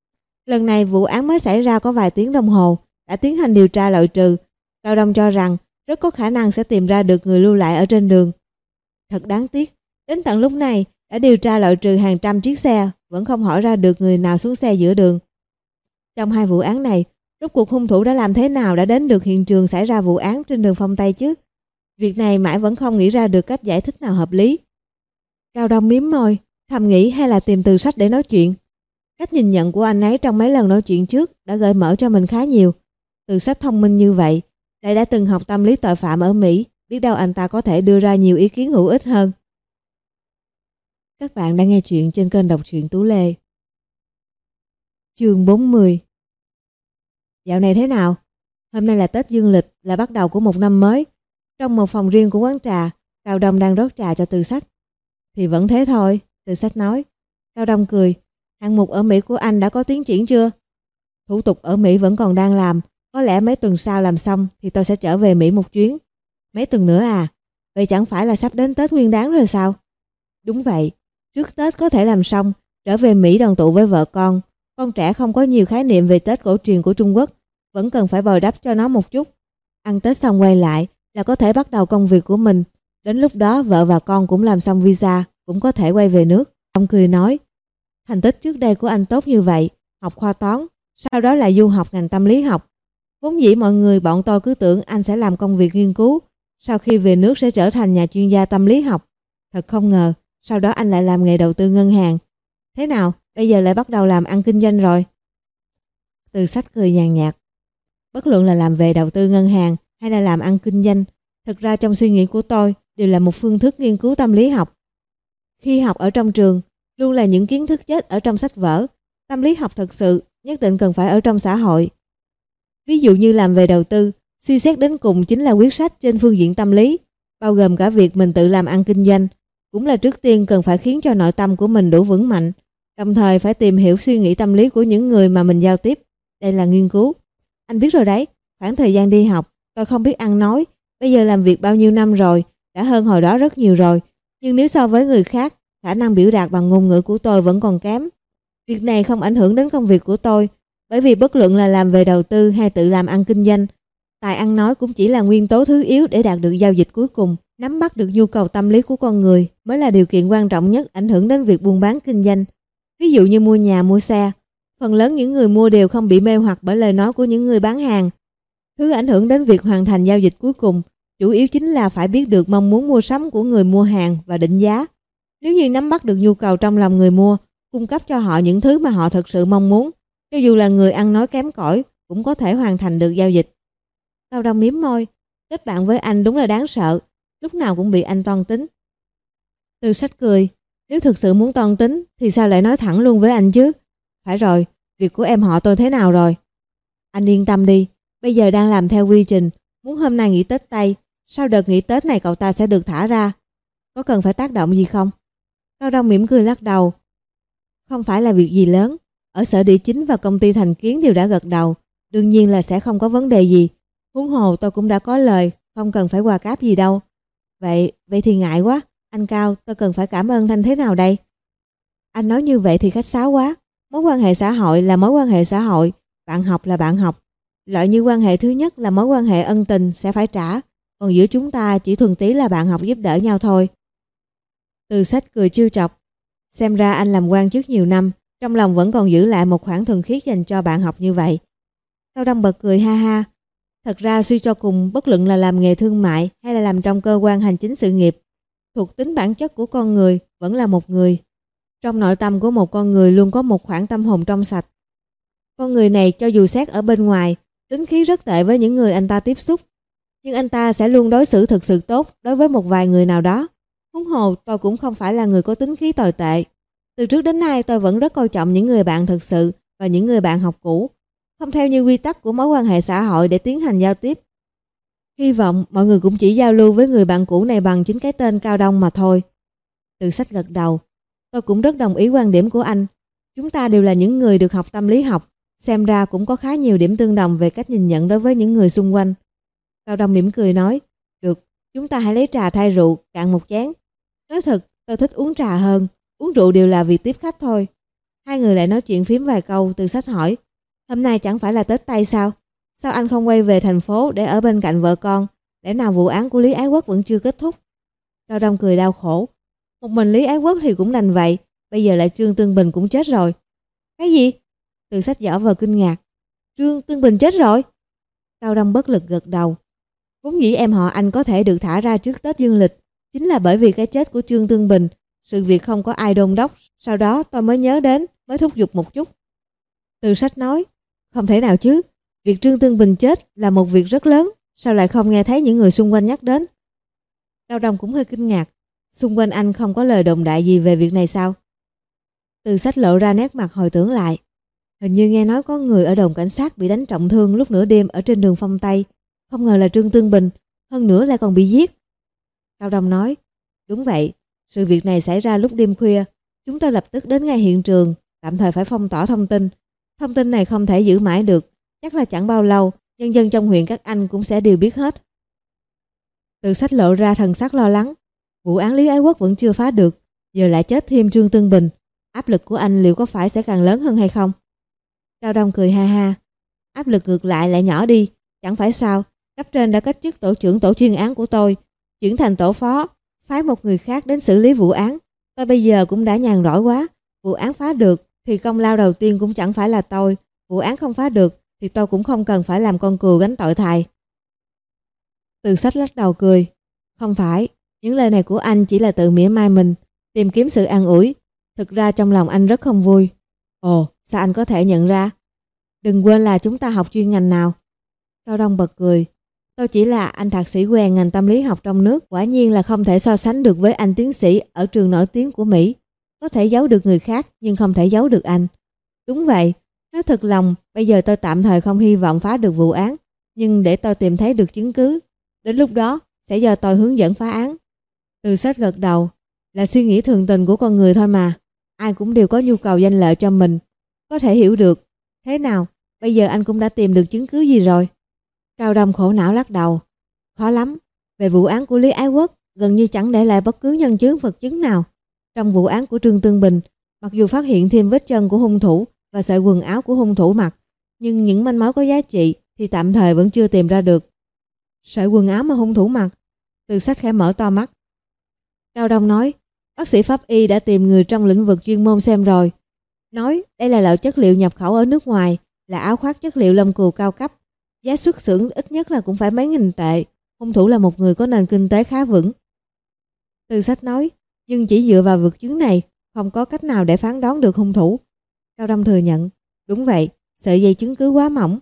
Lần này vụ án mới xảy ra có vài tiếng đồng hồ, đã tiến hành điều tra loại trừ. Cao Đông cho rằng rất có khả năng sẽ tìm ra được người lưu lại ở trên đường. Thật đáng tiếc, đến tận lúc này đã điều tra loại trừ hàng trăm chiếc xe, vẫn không hỏi ra được người nào xuống xe giữa đường. Trong hai vụ án này, rốt cuộc hung thủ đã làm thế nào đã đến được hiện trường xảy ra vụ án trên đường Phong Tây chứ? Việc này mãi vẫn không nghĩ ra được cách giải thích nào hợp lý. Cao Đông mím môi, thầm nghĩ hay là tìm từ sách để nói chuyện. Cách nhìn nhận của anh ấy trong mấy lần nói chuyện trước đã gợi mở cho mình khá nhiều. Từ sách thông minh như vậy, lại đã từng học tâm lý tội phạm ở Mỹ, biết đâu anh ta có thể đưa ra nhiều ý kiến hữu ích hơn. Các bạn đang nghe chuyện trên kênh đọc truyện Tú Lê. Chương bốn mươi. Dạo này thế nào? Hôm nay là Tết Dương lịch, là bắt đầu của một năm mới. Trong một phòng riêng của quán trà, Cao Đông đang rót trà cho Từ Sách. Thì vẫn thế thôi, Từ Sách nói. Cao Đông cười. Hạng mục ở Mỹ của anh đã có tiến triển chưa? Thủ tục ở Mỹ vẫn còn đang làm. Có lẽ mấy tuần sau làm xong thì tôi sẽ trở về Mỹ một chuyến. Mấy tuần nữa à? Vậy chẳng phải là sắp đến Tết Nguyên Đán rồi sao? Đúng vậy. Trước Tết có thể làm xong, trở về Mỹ đoàn tụ với vợ con. Con trẻ không có nhiều khái niệm về Tết cổ truyền của Trung Quốc, vẫn cần phải bồi đắp cho nó một chút. Ăn Tết xong quay lại là có thể bắt đầu công việc của mình. Đến lúc đó vợ và con cũng làm xong visa, cũng có thể quay về nước. Ông cười nói, thành tích trước đây của anh tốt như vậy, học khoa toán, sau đó là du học ngành tâm lý học. Vốn dĩ mọi người bọn tôi cứ tưởng anh sẽ làm công việc nghiên cứu, sau khi về nước sẽ trở thành nhà chuyên gia tâm lý học. Thật không ngờ, sau đó anh lại làm nghề đầu tư ngân hàng. Thế nào, bây giờ lại bắt đầu làm ăn kinh doanh rồi? Từ Sách cười nhàn nhạt. Bất luận là làm về đầu tư ngân hàng hay là làm ăn kinh doanh, thực ra trong suy nghĩ của tôi đều là một phương thức nghiên cứu tâm lý học. Khi học ở trong trường, luôn là những kiến thức chết ở trong sách vở. Tâm lý học thật sự nhất định cần phải ở trong xã hội. Ví dụ như làm về đầu tư, suy xét đến cùng chính là quyết sách trên phương diện tâm lý, bao gồm cả việc mình tự làm ăn kinh doanh. Cũng là trước tiên cần phải khiến cho nội tâm của mình đủ vững mạnh, đồng thời phải tìm hiểu suy nghĩ tâm lý của những người mà mình giao tiếp. Đây là nghiên cứu. Anh biết rồi đấy, khoảng thời gian đi học, tôi không biết ăn nói, bây giờ làm việc bao nhiêu năm rồi, đã hơn hồi đó rất nhiều rồi. Nhưng nếu so với người khác, khả năng biểu đạt bằng ngôn ngữ của tôi vẫn còn kém. Việc này không ảnh hưởng đến công việc của tôi, bởi vì bất luận là làm về đầu tư hay tự làm ăn kinh doanh, tài ăn nói cũng chỉ là nguyên tố thứ yếu để đạt được giao dịch cuối cùng. Nắm bắt được nhu cầu tâm lý của con người mới là điều kiện quan trọng nhất ảnh hưởng đến việc buôn bán kinh doanh. Ví dụ như mua nhà, mua xe, phần lớn những người mua đều không bị mê hoặc bởi lời nói của những người bán hàng. Thứ ảnh hưởng đến việc hoàn thành giao dịch cuối cùng chủ yếu chính là phải biết được mong muốn mua sắm của người mua hàng và định giá. Nếu như nắm bắt được nhu cầu trong lòng người mua, cung cấp cho họ những thứ mà họ thực sự mong muốn, cho dù là người ăn nói kém cỏi cũng có thể hoàn thành được giao dịch. Cao Đông mím môi, kết bạn với anh đúng là đáng sợ, lúc nào cũng bị anh toan tính. Từ Sách cười, nếu thực sự muốn toan tính thì sao lại nói thẳng luôn với anh chứ? Phải rồi, việc của em họ tôi thế nào rồi? Anh yên tâm đi, bây giờ đang làm theo quy trình, muốn hôm nay nghỉ Tết Tây, sau đợt nghỉ Tết này cậu ta sẽ được thả ra. Có cần phải tác động gì không? Cao Đông mỉm cười lắc đầu. Không phải là việc gì lớn, ở sở địa chính và công ty Thành Kiến đều đã gật đầu, đương nhiên là sẽ không có vấn đề gì. Huống hồ tôi cũng đã có lời, không cần phải quà cáp gì đâu. Vậy, vậy thì ngại quá, anh Cao, tôi cần phải cảm ơn Thanh thế nào đây? Anh nói như vậy thì khách sáo quá, mối quan hệ xã hội là mối quan hệ xã hội, bạn học là bạn học. Loại như quan hệ thứ nhất là mối quan hệ ân tình sẽ phải trả, còn giữa chúng ta chỉ thuần túy là bạn học giúp đỡ nhau thôi. Từ Sách cười trêu chọc, xem ra anh làm quan chức nhiều năm, trong lòng vẫn còn giữ lại một khoản thuần khiết dành cho bạn học như vậy. Cao Đông bật cười ha ha. Thật ra suy cho cùng, bất luận là làm nghề thương mại hay là làm trong cơ quan hành chính sự nghiệp, thuộc tính bản chất của con người vẫn là một người. Trong nội tâm của một con người luôn có một khoảng tâm hồn trong sạch. Con người này cho dù xét ở bên ngoài, tính khí rất tệ với những người anh ta tiếp xúc, nhưng anh ta sẽ luôn đối xử thực sự tốt đối với một vài người nào đó. Huống hồ tôi cũng không phải là người có tính khí tồi tệ. Từ trước đến nay tôi vẫn rất coi trọng những người bạn thực sự và những người bạn học cũ, không theo như quy tắc của mối quan hệ xã hội để tiến hành giao tiếp. Hy vọng mọi người cũng chỉ giao lưu với người bạn cũ này bằng chính cái tên Cao Đông mà thôi. Từ Sách gật đầu. Tôi cũng rất đồng ý quan điểm của anh. Chúng ta đều là những người được học tâm lý học, xem ra cũng có khá nhiều điểm tương đồng về cách nhìn nhận đối với những người xung quanh. Cao Đông mỉm cười nói, được, chúng ta hãy lấy trà thay rượu, cạn một chén. Nói thật, tôi thích uống trà hơn, uống rượu đều là việc tiếp khách thôi. Hai người lại nói chuyện phím vài câu. Từ Sách hỏi, hôm nay chẳng phải là Tết Tây sao? Sao anh không quay về thành phố để ở bên cạnh vợ con? Lẽ nào vụ án của Lý Ái Quốc vẫn chưa kết thúc? Cao Đông cười đau khổ. Một mình Lý Ái Quốc thì cũng đành vậy, bây giờ lại Trương Tương Bình cũng chết rồi. Cái gì? Từ Sách giở vờ kinh ngạc. Trương Tương Bình chết rồi? Cao Đông bất lực gật đầu. Vốn dĩ em họ anh có thể được thả ra trước Tết dương lịch, chính là bởi vì cái chết của Trương Tương Bình, sự việc không có ai đôn đốc, sau đó tôi mới nhớ đến, mới thúc giục một chút. Từ Sách nói, không thể nào chứ, việc Trương Tương Bình chết là một việc rất lớn, sao lại không nghe thấy những người xung quanh nhắc đến? Cao Đông cũng hơi kinh ngạc, xung quanh anh không có lời đồn đại gì về việc này sao? Từ Sách lộ ra nét mặt hồi tưởng lại, hình như nghe nói có người ở đồn cảnh sát bị đánh trọng thương lúc nửa đêm ở trên đường Phong Tây, không ngờ là Trương Tương Bình, hơn nữa lại còn bị giết. Cao Đông nói, đúng vậy, sự việc này xảy ra lúc đêm khuya, chúng tôi lập tức đến ngay hiện trường, tạm thời phải phong tỏa thông tin. Thông tin này không thể giữ mãi được, chắc là chẳng bao lâu, nhân dân trong huyện các anh cũng sẽ đều biết hết. Từ Sách lộ ra thần sắc lo lắng, vụ án Lý Ái Quốc vẫn chưa phá được, giờ lại chết thêm Trương Tương Bình, áp lực của anh liệu có phải sẽ càng lớn hơn hay không? Cao Đông cười ha ha, áp lực ngược lại lại nhỏ đi, chẳng phải sao, cấp trên đã cách chức tổ trưởng tổ chuyên án của tôi, chuyển thành tổ phó, phái một người khác đến xử lý vụ án. Tôi bây giờ cũng đã nhàn rỗi quá, vụ án phá được thì công lao đầu tiên cũng chẳng phải là tôi, vụ án không phá được thì tôi cũng không cần phải làm con cừu gánh tội thài. Từ Sách lắc đầu cười, không phải, những lời này của anh chỉ là tự mỉa mai mình, tìm kiếm sự an ủi, thực ra trong lòng anh rất không vui. Ồ, sao anh có thể nhận ra? Đừng quên là chúng ta học chuyên ngành nào. Cao Đông bật cười, tôi chỉ là anh thạc sĩ quen ngành tâm lý học trong nước, quả nhiên là không thể so sánh được với anh tiến sĩ ở trường nổi tiếng của Mỹ. Có thể giấu được người khác nhưng không thể giấu được anh. Đúng vậy, nói thật lòng, bây giờ tôi tạm thời không hy vọng phá được vụ án, nhưng để tôi tìm thấy được chứng cứ, đến lúc đó sẽ do tôi hướng dẫn phá án. Từ Sách gật đầu, là suy nghĩ thường tình của con người thôi mà, ai cũng đều có nhu cầu danh lợi cho mình, có thể hiểu được. Thế nào, bây giờ anh cũng đã tìm được chứng cứ gì rồi? Cao Đông khổ não lắc đầu, khó lắm, về vụ án của Lý Ái Quốc gần như chẳng để lại bất cứ nhân chứng vật chứng nào. Trong vụ án của Trương Tương Bình, mặc dù phát hiện thêm vết chân của hung thủ và sợi quần áo của hung thủ mặc, nhưng những manh mối có giá trị thì tạm thời vẫn chưa tìm ra được. Sợi quần áo mà hung thủ mặc? Từ Sách khẽ mở to mắt. Cao Đông nói, bác sĩ pháp y đã tìm người trong lĩnh vực chuyên môn xem rồi. Nói đây là loại chất liệu nhập khẩu ở nước ngoài, là áo khoác chất liệu lông cừu cao cấp. Giá xuất xưởng ít nhất là cũng phải mấy nghìn tệ. Hung thủ là một người có nền kinh tế khá vững. Từ Sách nói, nhưng chỉ dựa vào vật chứng này, không có cách nào để phán đoán được hung thủ. Cao Đông thừa nhận, đúng vậy, sợi dây chứng cứ quá mỏng.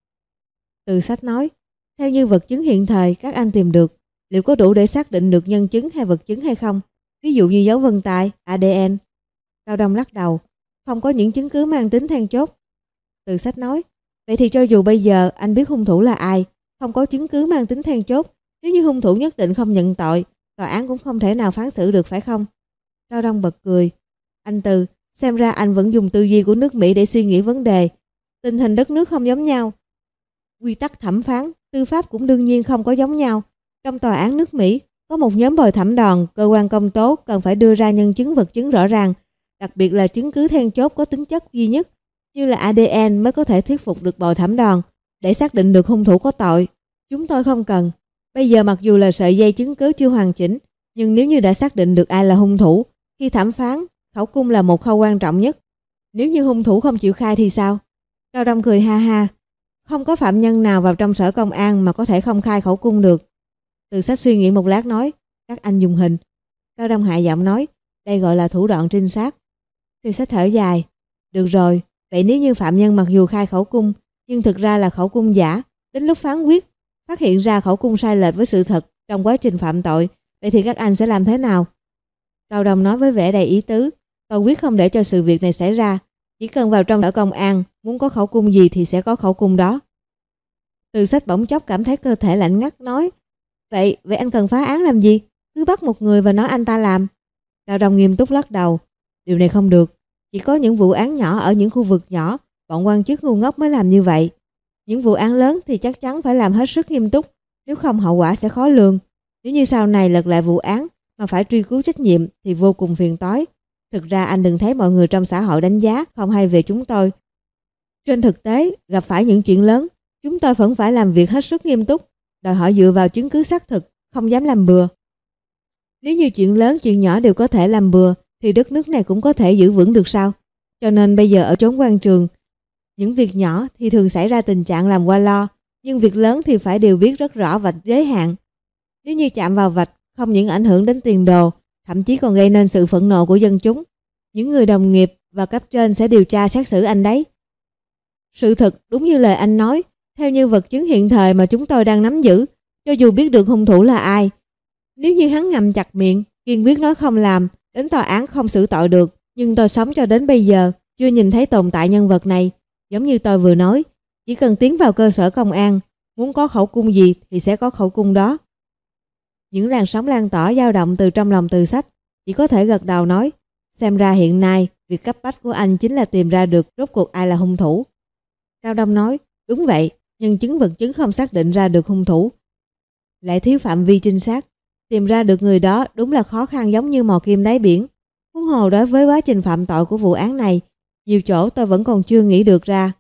Từ Sách nói, theo như vật chứng hiện thời các anh tìm được, liệu có đủ để xác định được nhân chứng hay vật chứng hay không? Ví dụ như dấu vân tay, a đê en. Cao Đông lắc đầu, không có những chứng cứ mang tính then chốt. Từ Sách nói, vậy thì cho dù bây giờ anh biết hung thủ là ai, không có chứng cứ mang tính then chốt, nếu như hung thủ nhất định không nhận tội, tòa án cũng không thể nào phán xử được phải không? Cao Đông bật cười. Anh Từ, xem ra anh vẫn dùng tư duy của nước Mỹ để suy nghĩ vấn đề. Tình hình đất nước không giống nhau. Quy tắc thẩm phán, tư pháp cũng đương nhiên không có giống nhau. Trong tòa án nước Mỹ, có một nhóm bồi thẩm đoàn, cơ quan công tố cần phải đưa ra nhân chứng vật chứng rõ ràng, đặc biệt là chứng cứ then chốt có tính chất duy nhất, như là a đê en mới có thể thuyết phục được bồi thẩm đoàn để xác định được hung thủ có tội. Chúng tôi không cần. Bây giờ mặc dù là sợi dây chứng cứ chưa hoàn chỉnh, nhưng nếu như đã xác định được ai là hung thủ, khi thẩm phán, khẩu cung là một khâu quan trọng nhất. Nếu như hung thủ không chịu khai thì sao? Cao Đông cười ha ha. Không có phạm nhân nào vào trong sở công an mà có thể không khai khẩu cung được. Từ Sách suy nghĩ một lát nói, các anh dùng hình. Cao Đông hạ giọng nói, đây gọi là thủ đoạn trinh sát. Từ Sách thở dài. Được rồi, vậy nếu như phạm nhân mặc dù khai khẩu cung, nhưng thực ra là khẩu cung giả, đến lúc phán quyết, phát hiện ra khẩu cung sai lệch với sự thật trong quá trình phạm tội, vậy thì các anh sẽ làm thế nào? Cao Đông nói với vẻ đầy ý tứ, tôi quyết không để cho sự việc này xảy ra. Chỉ cần vào trong sở công an, muốn có khẩu cung gì thì sẽ có khẩu cung đó. Từ Sách bỗng chốc cảm thấy cơ thể lạnh ngắt nói, Vậy, vậy anh cần phá án làm gì? Cứ bắt một người và nói anh ta làm. Cao Đông nghiêm túc lắc đầu. Điều này không được. Chỉ có những vụ án nhỏ ở những khu vực nhỏ, bọn quan chức ngu ngốc mới làm như vậy. Những vụ án lớn thì chắc chắn phải làm hết sức nghiêm túc, nếu không hậu quả sẽ khó lường. Nếu như sau này lật lại vụ án mà phải truy cứu trách nhiệm thì vô cùng phiền toái. Thực ra anh đừng thấy mọi người trong xã hội đánh giá không hay về chúng tôi. Trên thực tế, gặp phải những chuyện lớn, chúng tôi vẫn phải làm việc hết sức nghiêm túc, đòi hỏi dựa vào chứng cứ xác thực, không dám làm bừa. Nếu như chuyện lớn chuyện nhỏ đều có thể làm bừa thì đất nước này cũng có thể giữ vững được sao? Cho nên bây giờ ở chốn quan trường, những việc nhỏ thì thường xảy ra tình trạng làm qua lo, nhưng việc lớn thì phải đều biết rất rõ vạch giới hạn. Nếu như chạm vào vạch, không những ảnh hưởng đến tiền đồ, thậm chí còn gây nên sự phẫn nộ của dân chúng. Những người đồng nghiệp và cấp trên sẽ điều tra xét xử anh đấy. Sự thật đúng như lời anh nói, theo như vật chứng hiện thời mà chúng tôi đang nắm giữ, cho dù biết được hung thủ là ai, nếu như hắn ngậm chặt miệng, kiên quyết nói không làm, đến tòa án không xử tội được, nhưng tôi sống cho đến bây giờ, chưa nhìn thấy tồn tại nhân vật này. Giống như tôi vừa nói, chỉ cần tiến vào cơ sở công an, muốn có khẩu cung gì thì sẽ có khẩu cung đó. Những làn sóng lan tỏa dao động từ trong lòng Từ Sách, chỉ có thể gật đầu nói, xem ra hiện nay, việc cấp bách của anh chính là tìm ra được rốt cuộc ai là hung thủ. Cao Đông nói, đúng vậy, nhân chứng vật chứng không xác định ra được hung thủ. Lại thiếu phạm vi trinh sát, tìm ra được người đó đúng là khó khăn giống như mò kim đáy biển. Huống hồ đối với quá trình phạm tội của vụ án này, nhiều chỗ tôi vẫn còn chưa nghĩ được ra.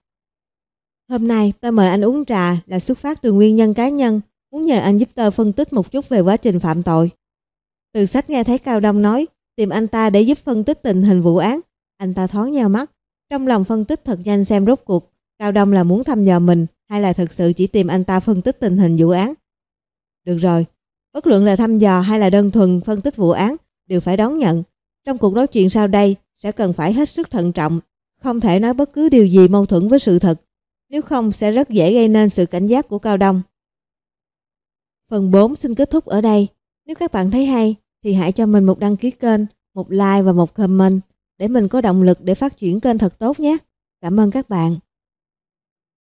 Hôm nay tôi mời anh uống trà là xuất phát từ nguyên nhân cá nhân, muốn nhờ anh giúp tôi phân tích một chút về quá trình phạm tội. Từ Sách nghe thấy Cao Đông nói, tìm anh ta để giúp phân tích tình hình vụ án. Anh ta thoáng nheo mắt, trong lòng phân tích thật nhanh xem rốt cuộc Cao Đông là muốn thăm dò mình hay là thực sự chỉ tìm anh ta phân tích tình hình vụ án. Được rồi, bất luận là thăm dò hay là đơn thuần phân tích vụ án đều phải đón nhận. Trong cuộc nói chuyện sau đây sẽ cần phải hết sức thận trọng, không thể nói bất cứ điều gì mâu thuẫn với sự thật, nếu không sẽ rất dễ gây nên sự cảnh giác của Cao Đông. Phần bốn xin kết thúc ở đây. Nếu các bạn thấy hay thì hãy cho mình một đăng ký kênh, một like và một comment để mình có động lực để phát triển kênh thật tốt nhé. Cảm ơn các bạn.